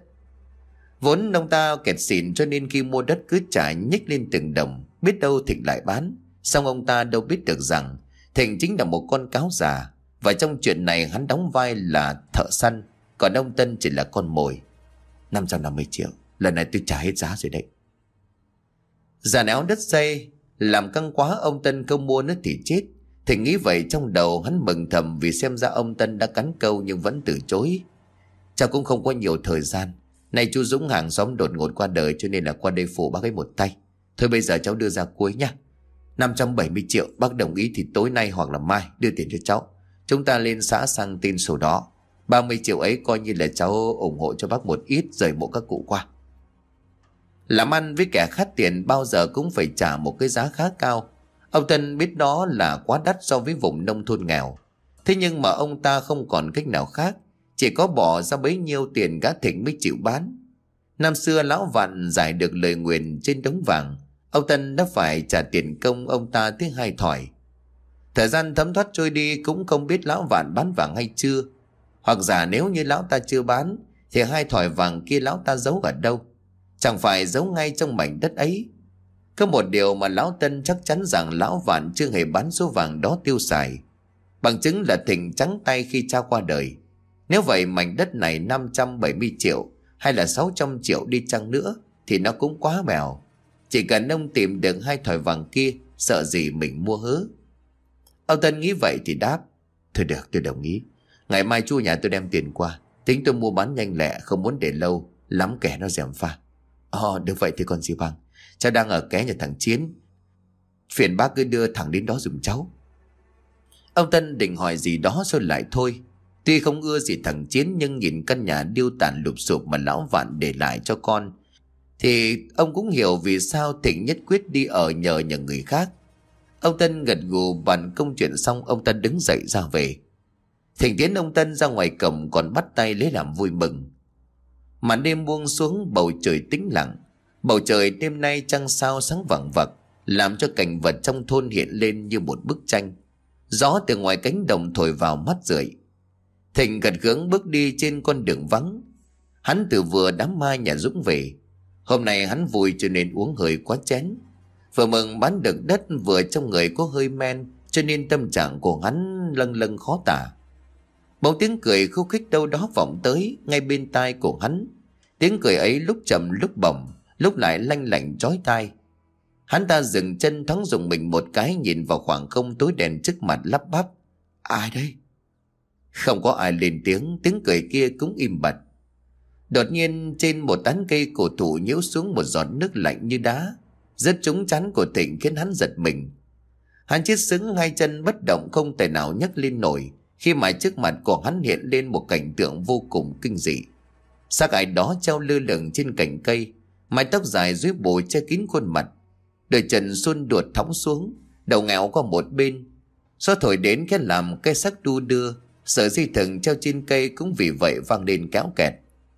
A: Vốn ông ta kẹt xỉn, cho nên khi mua đất cứ trả nhích lên từng đồng. Biết đâu Thịnh lại bán. Xong ông ta đâu biết được rằng Thịnh chính là một con cáo già, và trong chuyện này hắn đóng vai là thợ săn, còn ông Tân chỉ là con mồi. Năm trăm năm mươi triệu, lần này tôi trả hết giá rồi đấy." Giàn éo đất dây làm căng quá, ông Tân không mua nữa thì chết. Thịnh nghĩ vậy trong đầu hắn mừng thầm, vì xem ra ông Tân đã cắn câu nhưng vẫn từ chối. "Cháu cũng không có nhiều thời gian. Này chú Dũng hàng xóm đột ngột qua đời, cho nên là qua đây phụ bác ấy một tay. Thôi bây giờ cháu đưa ra cuối nha. năm trăm bảy mươi triệu, bác đồng ý thì tối nay hoặc là mai đưa tiền cho cháu. Chúng ta lên xã sang tin sổ đó. ba mươi triệu ấy coi như là cháu ủng hộ cho bác một ít, rời mộ các cụ qua." Làm ăn với kẻ khát tiền bao giờ cũng phải trả một cái giá khá cao. Ông Tân biết đó là quá đắt so với vùng nông thôn nghèo. Thế nhưng mà ông ta không còn cách nào khác, chỉ có bỏ ra bấy nhiêu tiền gã Thịnh mới chịu bán. Năm xưa lão Vạn giải được lời nguyền trên đống vàng, ông Tân đã phải trả tiền công ông ta tới hai thỏi. Thời gian thấm thoát trôi đi cũng không biết lão Vạn bán vàng hay chưa. Hoặc giả nếu như lão ta chưa bán thì hai thỏi vàng kia lão ta giấu ở đâu? Chẳng phải giấu ngay trong mảnh đất ấy? Có một điều mà lão Tân chắc chắn rằng lão Vạn chưa hề bán số vàng đó tiêu xài. Bằng chứng là Thịnh trắng tay khi cha qua đời. Nếu vậy mảnh đất này năm trăm bảy mươi triệu hay là sáu trăm triệu đi chăng nữa thì nó cũng quá bèo. Chỉ cần ông tìm được hai thỏi vàng kia, sợ gì mình mua hớ. Ông Tân nghĩ vậy thì đáp: Thôi được, tôi đồng ý. Ngày mai chú nhà tôi đem tiền qua. Tính tôi mua bán nhanh lẹ, không muốn để lâu, lắm kẻ nó gièm pha. Ồ, được vậy thì còn gì bằng. Cháu đang ở ké nhà thằng Chiến. Phiền bác cứ đưa thẳng đến đó giùm cháu. Ông Tân định hỏi gì đó rồi lại thôi. Tuy không ưa gì thằng Chiến, nhưng nhìn căn nhà điêu tàn lụp xụp mà lão Vạn để lại cho con thì ông cũng hiểu vì sao Thịnh nhất quyết đi ở nhờ nhà người khác. Ông Tân gật gù bàn công chuyện xong, ông Tân đứng dậy ra về. Thịnh tiến ông Tân ra ngoài cổng còn bắt tay lấy làm vui mừng. Màn đêm buông xuống, bầu trời tĩnh lặng. Bầu trời đêm nay trăng sao sáng vằng vặc, làm cho cảnh vật trong thôn hiện lên như một bức tranh. Gió từ ngoài cánh đồng thổi vào mắt rượi. Thịnh gật gượng bước đi trên con đường vắng. Hắn từ vừa đám ma nhà Dũng về. Hôm nay hắn vui cho nên uống hơi quá chén. Vừa mừng bán được đất, vừa trong người có hơi men, cho nên tâm trạng của hắn lâng lâng khó tả. Bỗng tiếng cười khúc khích đâu đó vọng tới ngay bên tai của hắn. Tiếng cười ấy lúc trầm lúc bổng, lúc lại lanh lảnh chói tai. Hắn ta dừng chân thoáng dùng mình một cái, nhìn vào khoảng không tối đen trước mặt lắp bắp: Ai đây? Không có ai lên tiếng, tiếng cười kia cũng im bặt. Đột nhiên trên một tán cây cổ thụ nhiễu xuống một giọt nước lạnh như đá, rất trúng chắn của Thịnh khiến hắn giật mình. Hắn chết sững, hai chân bất động không thể nào nhấc lên nổi, khi mà trước mặt của hắn hiện lên một cảnh tượng vô cùng kinh dị. Xác ai đó treo lơ lửng trên cành cây, mái tóc dài dưới bụi che kín khuôn mặt, đôi chân xuôn đuột thõng xuống, đầu ngẹo qua một bên. Gió thổi đến cái làm cây xác đu đưa, sợi dây thừng treo trên cây cũng vì vậy vang lên kéo kẹt.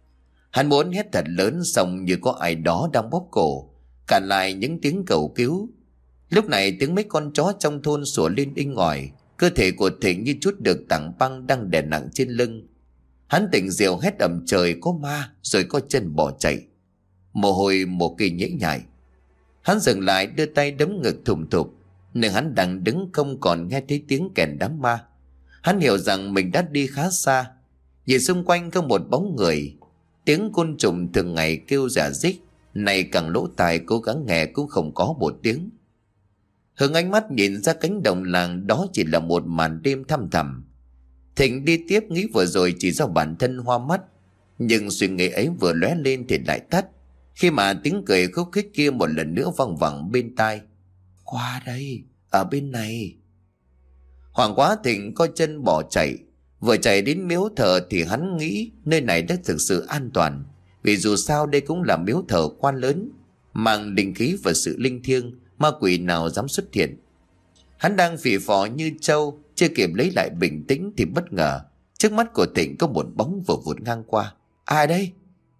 A: Hắn muốn hét thật lớn, xong như có ai đó đang bóp cổ, cản lại những tiếng cầu cứu. Lúc này tiếng mấy con chó trong thôn sủa lên inh ỏi. Cơ thể của Thịnh như chút được tảng băng đang đè nặng trên lưng. Hắn tỉnh rượu hét ầm trời có ma, rồi có chân bỏ chạy. Mồ hôi một kỳ nhễ nhại. Hắn dừng lại, đưa tay đấm ngực thùng thục. Nên hắn đang đứng không còn nghe thấy tiếng kèn đám ma. Hắn hiểu rằng mình đã đi khá xa. Nhìn xung quanh không một bóng người. Tiếng côn trùng thường ngày kêu rả rích, này càng lỗ tai cố gắng nghe cũng không có một tiếng. Hướng ánh mắt nhìn ra cánh đồng làng, đó chỉ là một màn đêm thăm thẳm. Thịnh đi tiếp, nghĩ vừa rồi chỉ do bản thân hoa mắt, nhưng suy nghĩ ấy vừa lóe lên thì lại tắt, khi mà tiếng cười khúc khích kia một lần nữa vang vẳng bên tai: Qua đây, ở bên này. Hoảng quá, Thịnh co chân bỏ chạy. Vừa chạy đến miếu thờ thì hắn nghĩ nơi này đã thực sự an toàn, vì dù sao đây cũng là miếu thờ quan lớn, mang linh khí và sự linh thiêng, ma quỷ nào dám xuất hiện. Hắn đang phì phò như trâu, chưa kịp lấy lại bình tĩnh thì bất ngờ trước mắt của Thịnh có một bóng vừa vụt ngang qua. Ai đây?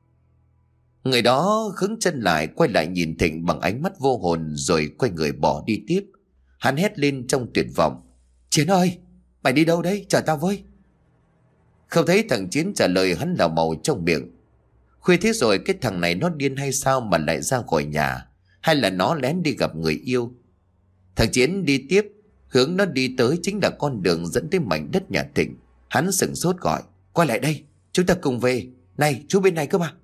A: Người đó khựng chân lại, quay lại nhìn Thịnh bằng ánh mắt vô hồn, rồi quay người bỏ đi tiếp. Hắn hét lên trong tuyệt vọng: Chiến ơi, mày đi đâu đấy, chờ tao với. Không thấy thằng Chiến trả lời, hắn lào màu trong miệng: Khuya thế rồi, cái thằng này nó điên hay sao mà lại ra khỏi nhà, hay là nó lén đi gặp người yêu? Thằng Chiến đi tiếp, hướng nó đi tới chính là con đường dẫn tới mảnh đất nhà Thịnh. Hắn sửng sốt gọi: Quay lại đây, chúng ta cùng về. Này, chú bên này cơ mà.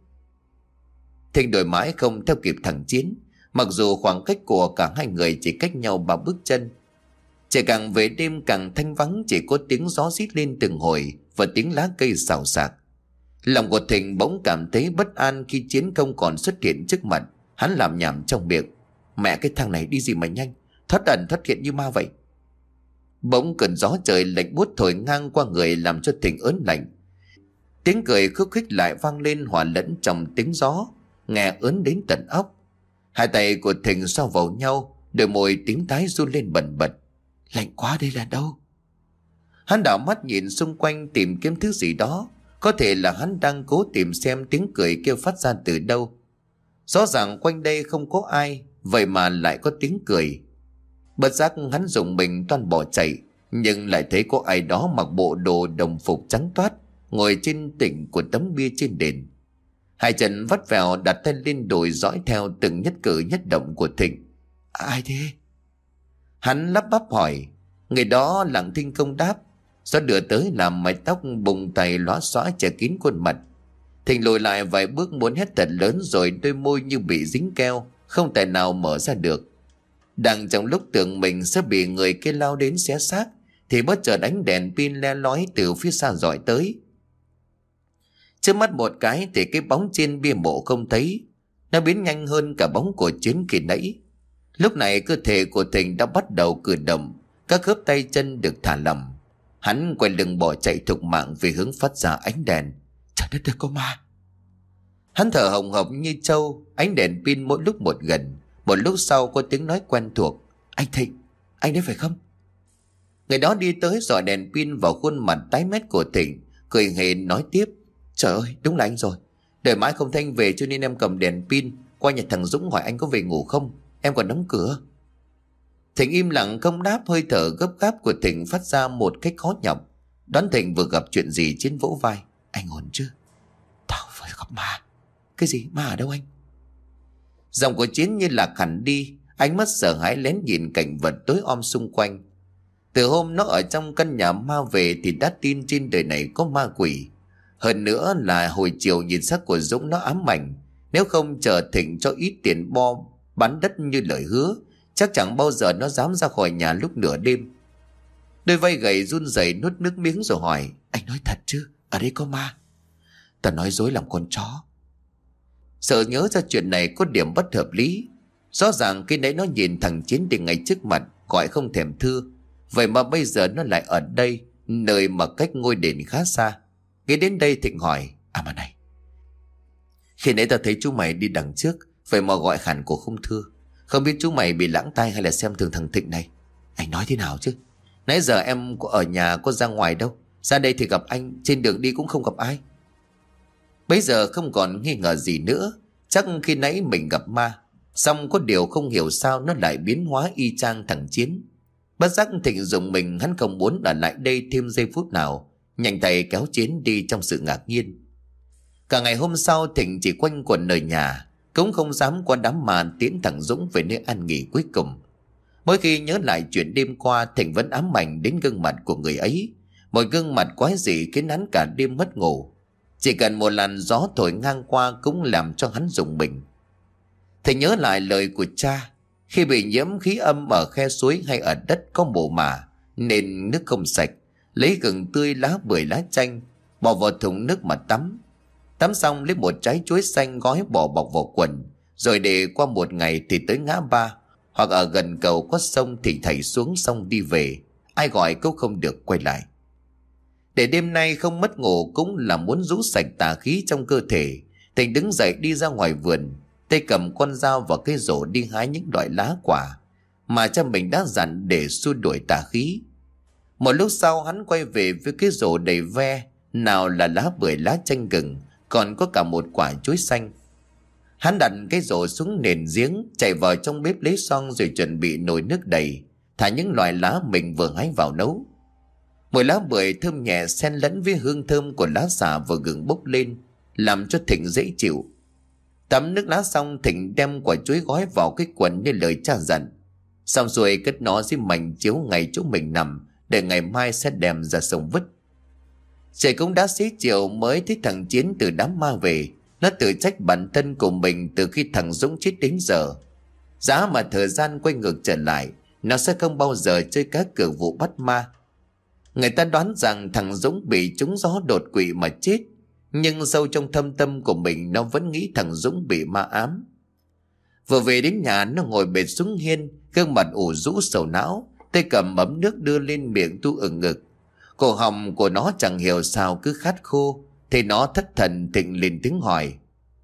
A: Thịnh đổi mãi không theo kịp thằng Chiến, mặc dù khoảng cách của cả hai người chỉ cách nhau ba bước chân. Trời càng về đêm càng thanh vắng, chỉ có tiếng gió rít lên từng hồi và tiếng lá cây xào xạc. Lòng của Thịnh bỗng cảm thấy bất an khi Chiến không còn xuất hiện trước mặt. Hắn làm nhảm trong miệng: Mẹ, cái thằng này đi gì mà nhanh, thoát ẩn thoát hiện như ma vậy. Bỗng cơn gió trời lạnh buốt thổi ngang qua người, làm cho Thịnh ớn lạnh. Tiếng cười khúc khích lại vang lên hòa lẫn trong tiếng gió, nghe ớn đến tận óc. Hai tay của Thịnh xoa vào nhau, đôi môi tím tái run lên bần bật. Lạnh quá, đây là đâu? Hắn đảo mắt nhìn xung quanh tìm kiếm thứ gì đó. Có thể là hắn đang cố tìm xem tiếng cười kêu phát ra từ đâu. Rõ ràng quanh đây không có ai, vậy mà lại có tiếng cười. Bất giác hắn dùng mình toan bỏ chạy, nhưng lại thấy có ai đó mặc bộ đồ đồng phục trắng toát ngồi trên đỉnh của tấm bia trên đền. Hai chân vắt vẻo đặt tay lên đùi dõi theo từng nhất cử nhất động của Thịnh. Ai thế? Hắn lắp bắp hỏi. Người đó lặng thinh không đáp. Gió đưa tới làm mái tóc bùng tay lóa xóa che kín khuôn mặt. Thịnh lùi lại vài bước muốn hét thật lớn, rồi đôi môi như bị dính keo, không tài nào mở ra được. Đang trong lúc tưởng mình sẽ bị người kia lao đến xé xác, thì bất chợt ánh đèn pin le lói từ phía xa dọi tới. Trước mắt một cái thì cái bóng trên bia mộ không thấy, nó biến nhanh hơn cả bóng của Chiến khi nãy. Lúc này cơ thể của Thịnh đã bắt đầu cử động, các khớp tay chân được thả lỏng. Hắn quay lưng bỏ chạy thục mạng về hướng phát ra ánh đèn. Trời đất ơi, có ma! Hắn thở hồng hộc như trâu. Ánh đèn pin mỗi lúc một gần. Một lúc sau có tiếng nói quen thuộc. Anh Thịnh, anh đấy phải không? Người đó đi tới dọi đèn pin vào khuôn mặt tái mét của Thịnh, cười hề nói tiếp. Trời ơi, đúng là anh rồi. Đợi mãi không thấy anh về cho nên em cầm đèn pin qua nhà thằng Dũng hỏi anh có về ngủ không. Em còn đóng cửa. Thịnh im lặng không đáp. Hơi thở gấp gáp của Thịnh phát ra một cách khó nhọc. Đoán Thịnh vừa gặp chuyện gì trên vỗ vai. Anh ổn chứ? Tao phải gặp ma. Cái gì? Ma ở đâu anh? Giọng của Chiến như lạc hẳn đi. Ánh mắt sợ hãi lén nhìn cảnh vật tối om xung quanh. Từ hôm nó ở trong căn nhà ma về thì đã tin trên đời này có ma quỷ. Hơn nữa là hồi chiều nhìn sắc của Dũng nó ám ảnh. Nếu không chờ Thịnh cho ít tiền bo bán đất như lời hứa, chắc chẳng bao giờ nó dám ra khỏi nhà lúc nửa đêm. Đôi vai gầy run rẩy nuốt nước miếng rồi hỏi. Anh nói thật chứ? Ở đây có ma? Tao nói dối làm con chó. Sợ nhớ ra chuyện này có điểm bất hợp lý. Rõ ràng khi nãy nó nhìn thằng Chiến đi ngay trước mặt, gọi không thèm thưa. Vậy mà bây giờ nó lại ở đây, nơi mà cách ngôi đền khá xa. Nghĩ đến đây Thịnh hỏi. À mà này, khi nãy tao thấy chú mày đi đằng trước, vậy mà gọi hẳn của không thưa. Không biết chú mày bị lãng tai hay là xem thường thằng Thịnh này. Anh nói thế nào chứ? Nãy giờ em có ở nhà, có ra ngoài đâu. Ra đây thì gặp anh, trên đường đi cũng không gặp ai. Bây giờ không còn nghi ngờ gì nữa. Chắc khi nãy mình gặp ma. Xong có điều không hiểu sao nó lại biến hóa y chang thằng Chiến. Bất giác Thịnh dùng mình, hắn không muốn ở lại đây thêm giây phút nào. Nhanh tay kéo Chiến đi trong sự ngạc nhiên. Cả ngày hôm sau Thịnh chỉ quanh quẩn nơi nhà, cũng không dám qua đám ma tiễn thằng Dũng về nơi an nghỉ cuối cùng. Mỗi khi nhớ lại chuyện đêm qua, Thịnh vẫn ám ảnh đến gương mặt của người ấy. Một gương mặt quái dị khiến hắn cả đêm mất ngủ. Chỉ cần một làn gió thổi ngang qua cũng làm cho hắn rùng mình. Thịnh nhớ lại lời của cha. Khi bị nhiễm khí âm ở khe suối hay ở đất có mồ mả nên nước không sạch, lấy gừng tươi, lá bưởi, lá chanh bỏ vào thùng nước mà tắm. Tắm xong lấy một trái chuối xanh gói bỏ bọc vào quần, rồi để qua một ngày thì tới ngã ba hoặc ở gần cầu có sông thì thảy xuống sông đi về. Ai gọi cũng không được quay lại. Để đêm nay không mất ngủ cũng là muốn rũ sạch tà khí trong cơ thể, Thịnh đứng dậy đi ra ngoài vườn, tay cầm con dao và cây rổ đi hái những loại lá quả mà cha mình đã dặn để xua đuổi tà khí. Một lúc sau hắn quay về với cái rổ đầy ve, nào là lá bưởi, lá chanh, gừng, còn có cả một quả chuối xanh. Hắn đặt cái rổ xuống nền giếng, chạy vào trong bếp lấy xoong rồi chuẩn bị nồi nước đầy, thả những loại lá mình vừa hái vào nấu. Mùi lá bưởi thơm nhẹ xen lẫn với hương thơm của lá xả và gừng bốc lên, làm cho Thịnh dễ chịu. Tắm nước lá xong, Thịnh đem quả chuối gói vào cái quần như lời cha dặn. Xong rồi cất nó dưới mành chiếu ngay chỗ mình nằm, để ngày mai sẽ đem ra sông vứt. Trời cũng đã xế chiều mới thấy thằng Chiến từ đám ma về. Nó tự trách bản thân của mình từ khi thằng Dũng chết đến giờ. Giá mà thời gian quay ngược trở lại, nó sẽ không bao giờ chơi cá cược vụ bắt ma. Người ta đoán rằng thằng Dũng bị trúng gió đột quỵ mà chết, nhưng sâu trong thâm tâm của mình nó vẫn nghĩ thằng Dũng bị ma ám. Vừa về đến nhà, nó ngồi bệt xuống hiên, gương mặt ủ rũ sầu não, tay cầm ấm nước đưa lên miệng tu ửng ngực. Cổ họng của nó chẳng hiểu sao cứ khát khô, thì nó thất thần. Thịnh lên tiếng hỏi.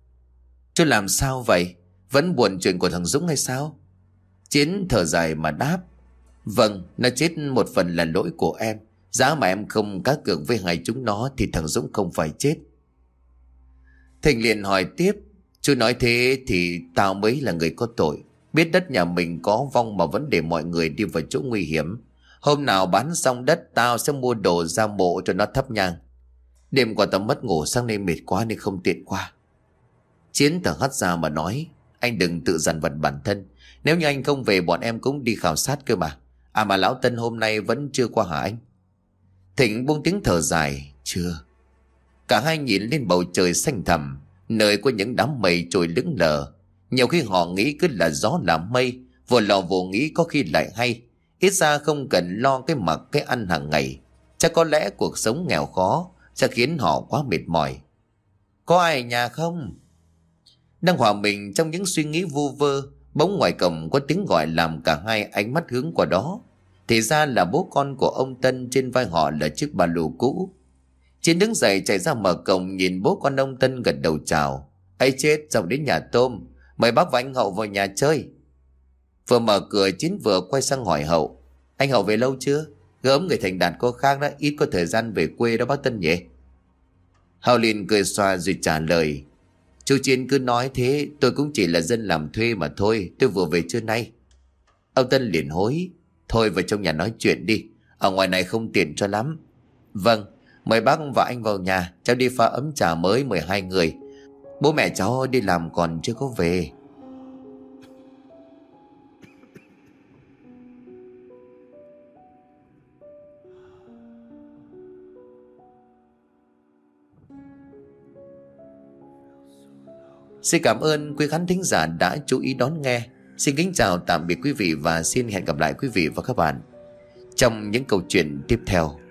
A: Chú làm sao vậy? Vẫn buồn chuyện của thằng Dũng hay sao? Chiến thở dài mà đáp. Vâng, nó chết một phần là lỗi của em. Giá mà em không cá cược với hai chúng nó thì thằng Dũng không phải chết. Thịnh liền hỏi tiếp. Chú nói thế thì tao mới là người có tội. Biết Biết đất nhà mình có vong mà vẫn để mọi người đi vào chỗ nguy hiểm. Hôm nào bán xong đất tao sẽ mua đồ ra mộ cho nó thắp nhang. Đêm qua tao mất ngủ, sáng nay mệt quá nên không tiện qua. Chiến thở hắt ra mà nói, anh đừng tự dằn vặt bản thân. Nếu như anh không về bọn em cũng đi khảo sát cơ mà. À mà lão Tân hôm nay vẫn chưa qua hả anh? Thịnh buông tiếng thở dài, chưa. Cả hai nhìn lên bầu trời xanh thẳm, nơi có những đám mây trôi lững lờ. Nhiều khi họ nghĩ cứ là gió là mây, vừa lo vô nghĩ có khi lại hay. Ít ra không cần lo cái mặc cái ăn hàng ngày. Chắc có lẽ cuộc sống nghèo khó sẽ khiến họ quá mệt mỏi. Có ai ở nhà không? Đang hòa mình trong những suy nghĩ vu vơ, bỗng ngoài cổng có tiếng gọi làm cả hai ánh mắt hướng qua đó. Thì ra là bố con của ông Tân, trên vai họ là chiếc ba lô cũ. Chiến đứng dậy chạy ra mở cổng, nhìn bố con ông Tân gật đầu chào. Ấy chết, dòng đến nhà tôm, mời bác và anh Hậu vào nhà chơi. Vừa mở cửa, Chiến vừa quay sang hỏi Hậu, anh Hậu về lâu chưa? Gớm người thành đạt có khác đó, ít có thời gian về quê đó bác Tân nhỉ? Hậu liền cười xòa rồi trả lời, chú Chiến cứ nói thế, tôi cũng chỉ là dân làm thuê mà thôi, tôi vừa về trưa nay. Ông Tân liền hối, thôi vào trong nhà nói chuyện đi, ở ngoài này không tiện cho lắm. Vâng, mời bác và anh vào nhà, cháu đi pha ấm trà mới mời hai người. Bố mẹ cháu đi làm còn chưa có về. Xin cảm ơn quý khán thính giả đã chú ý đón nghe. Xin kính chào tạm biệt quý vị và xin hẹn gặp lại quý vị và các bạn trong những câu chuyện tiếp theo.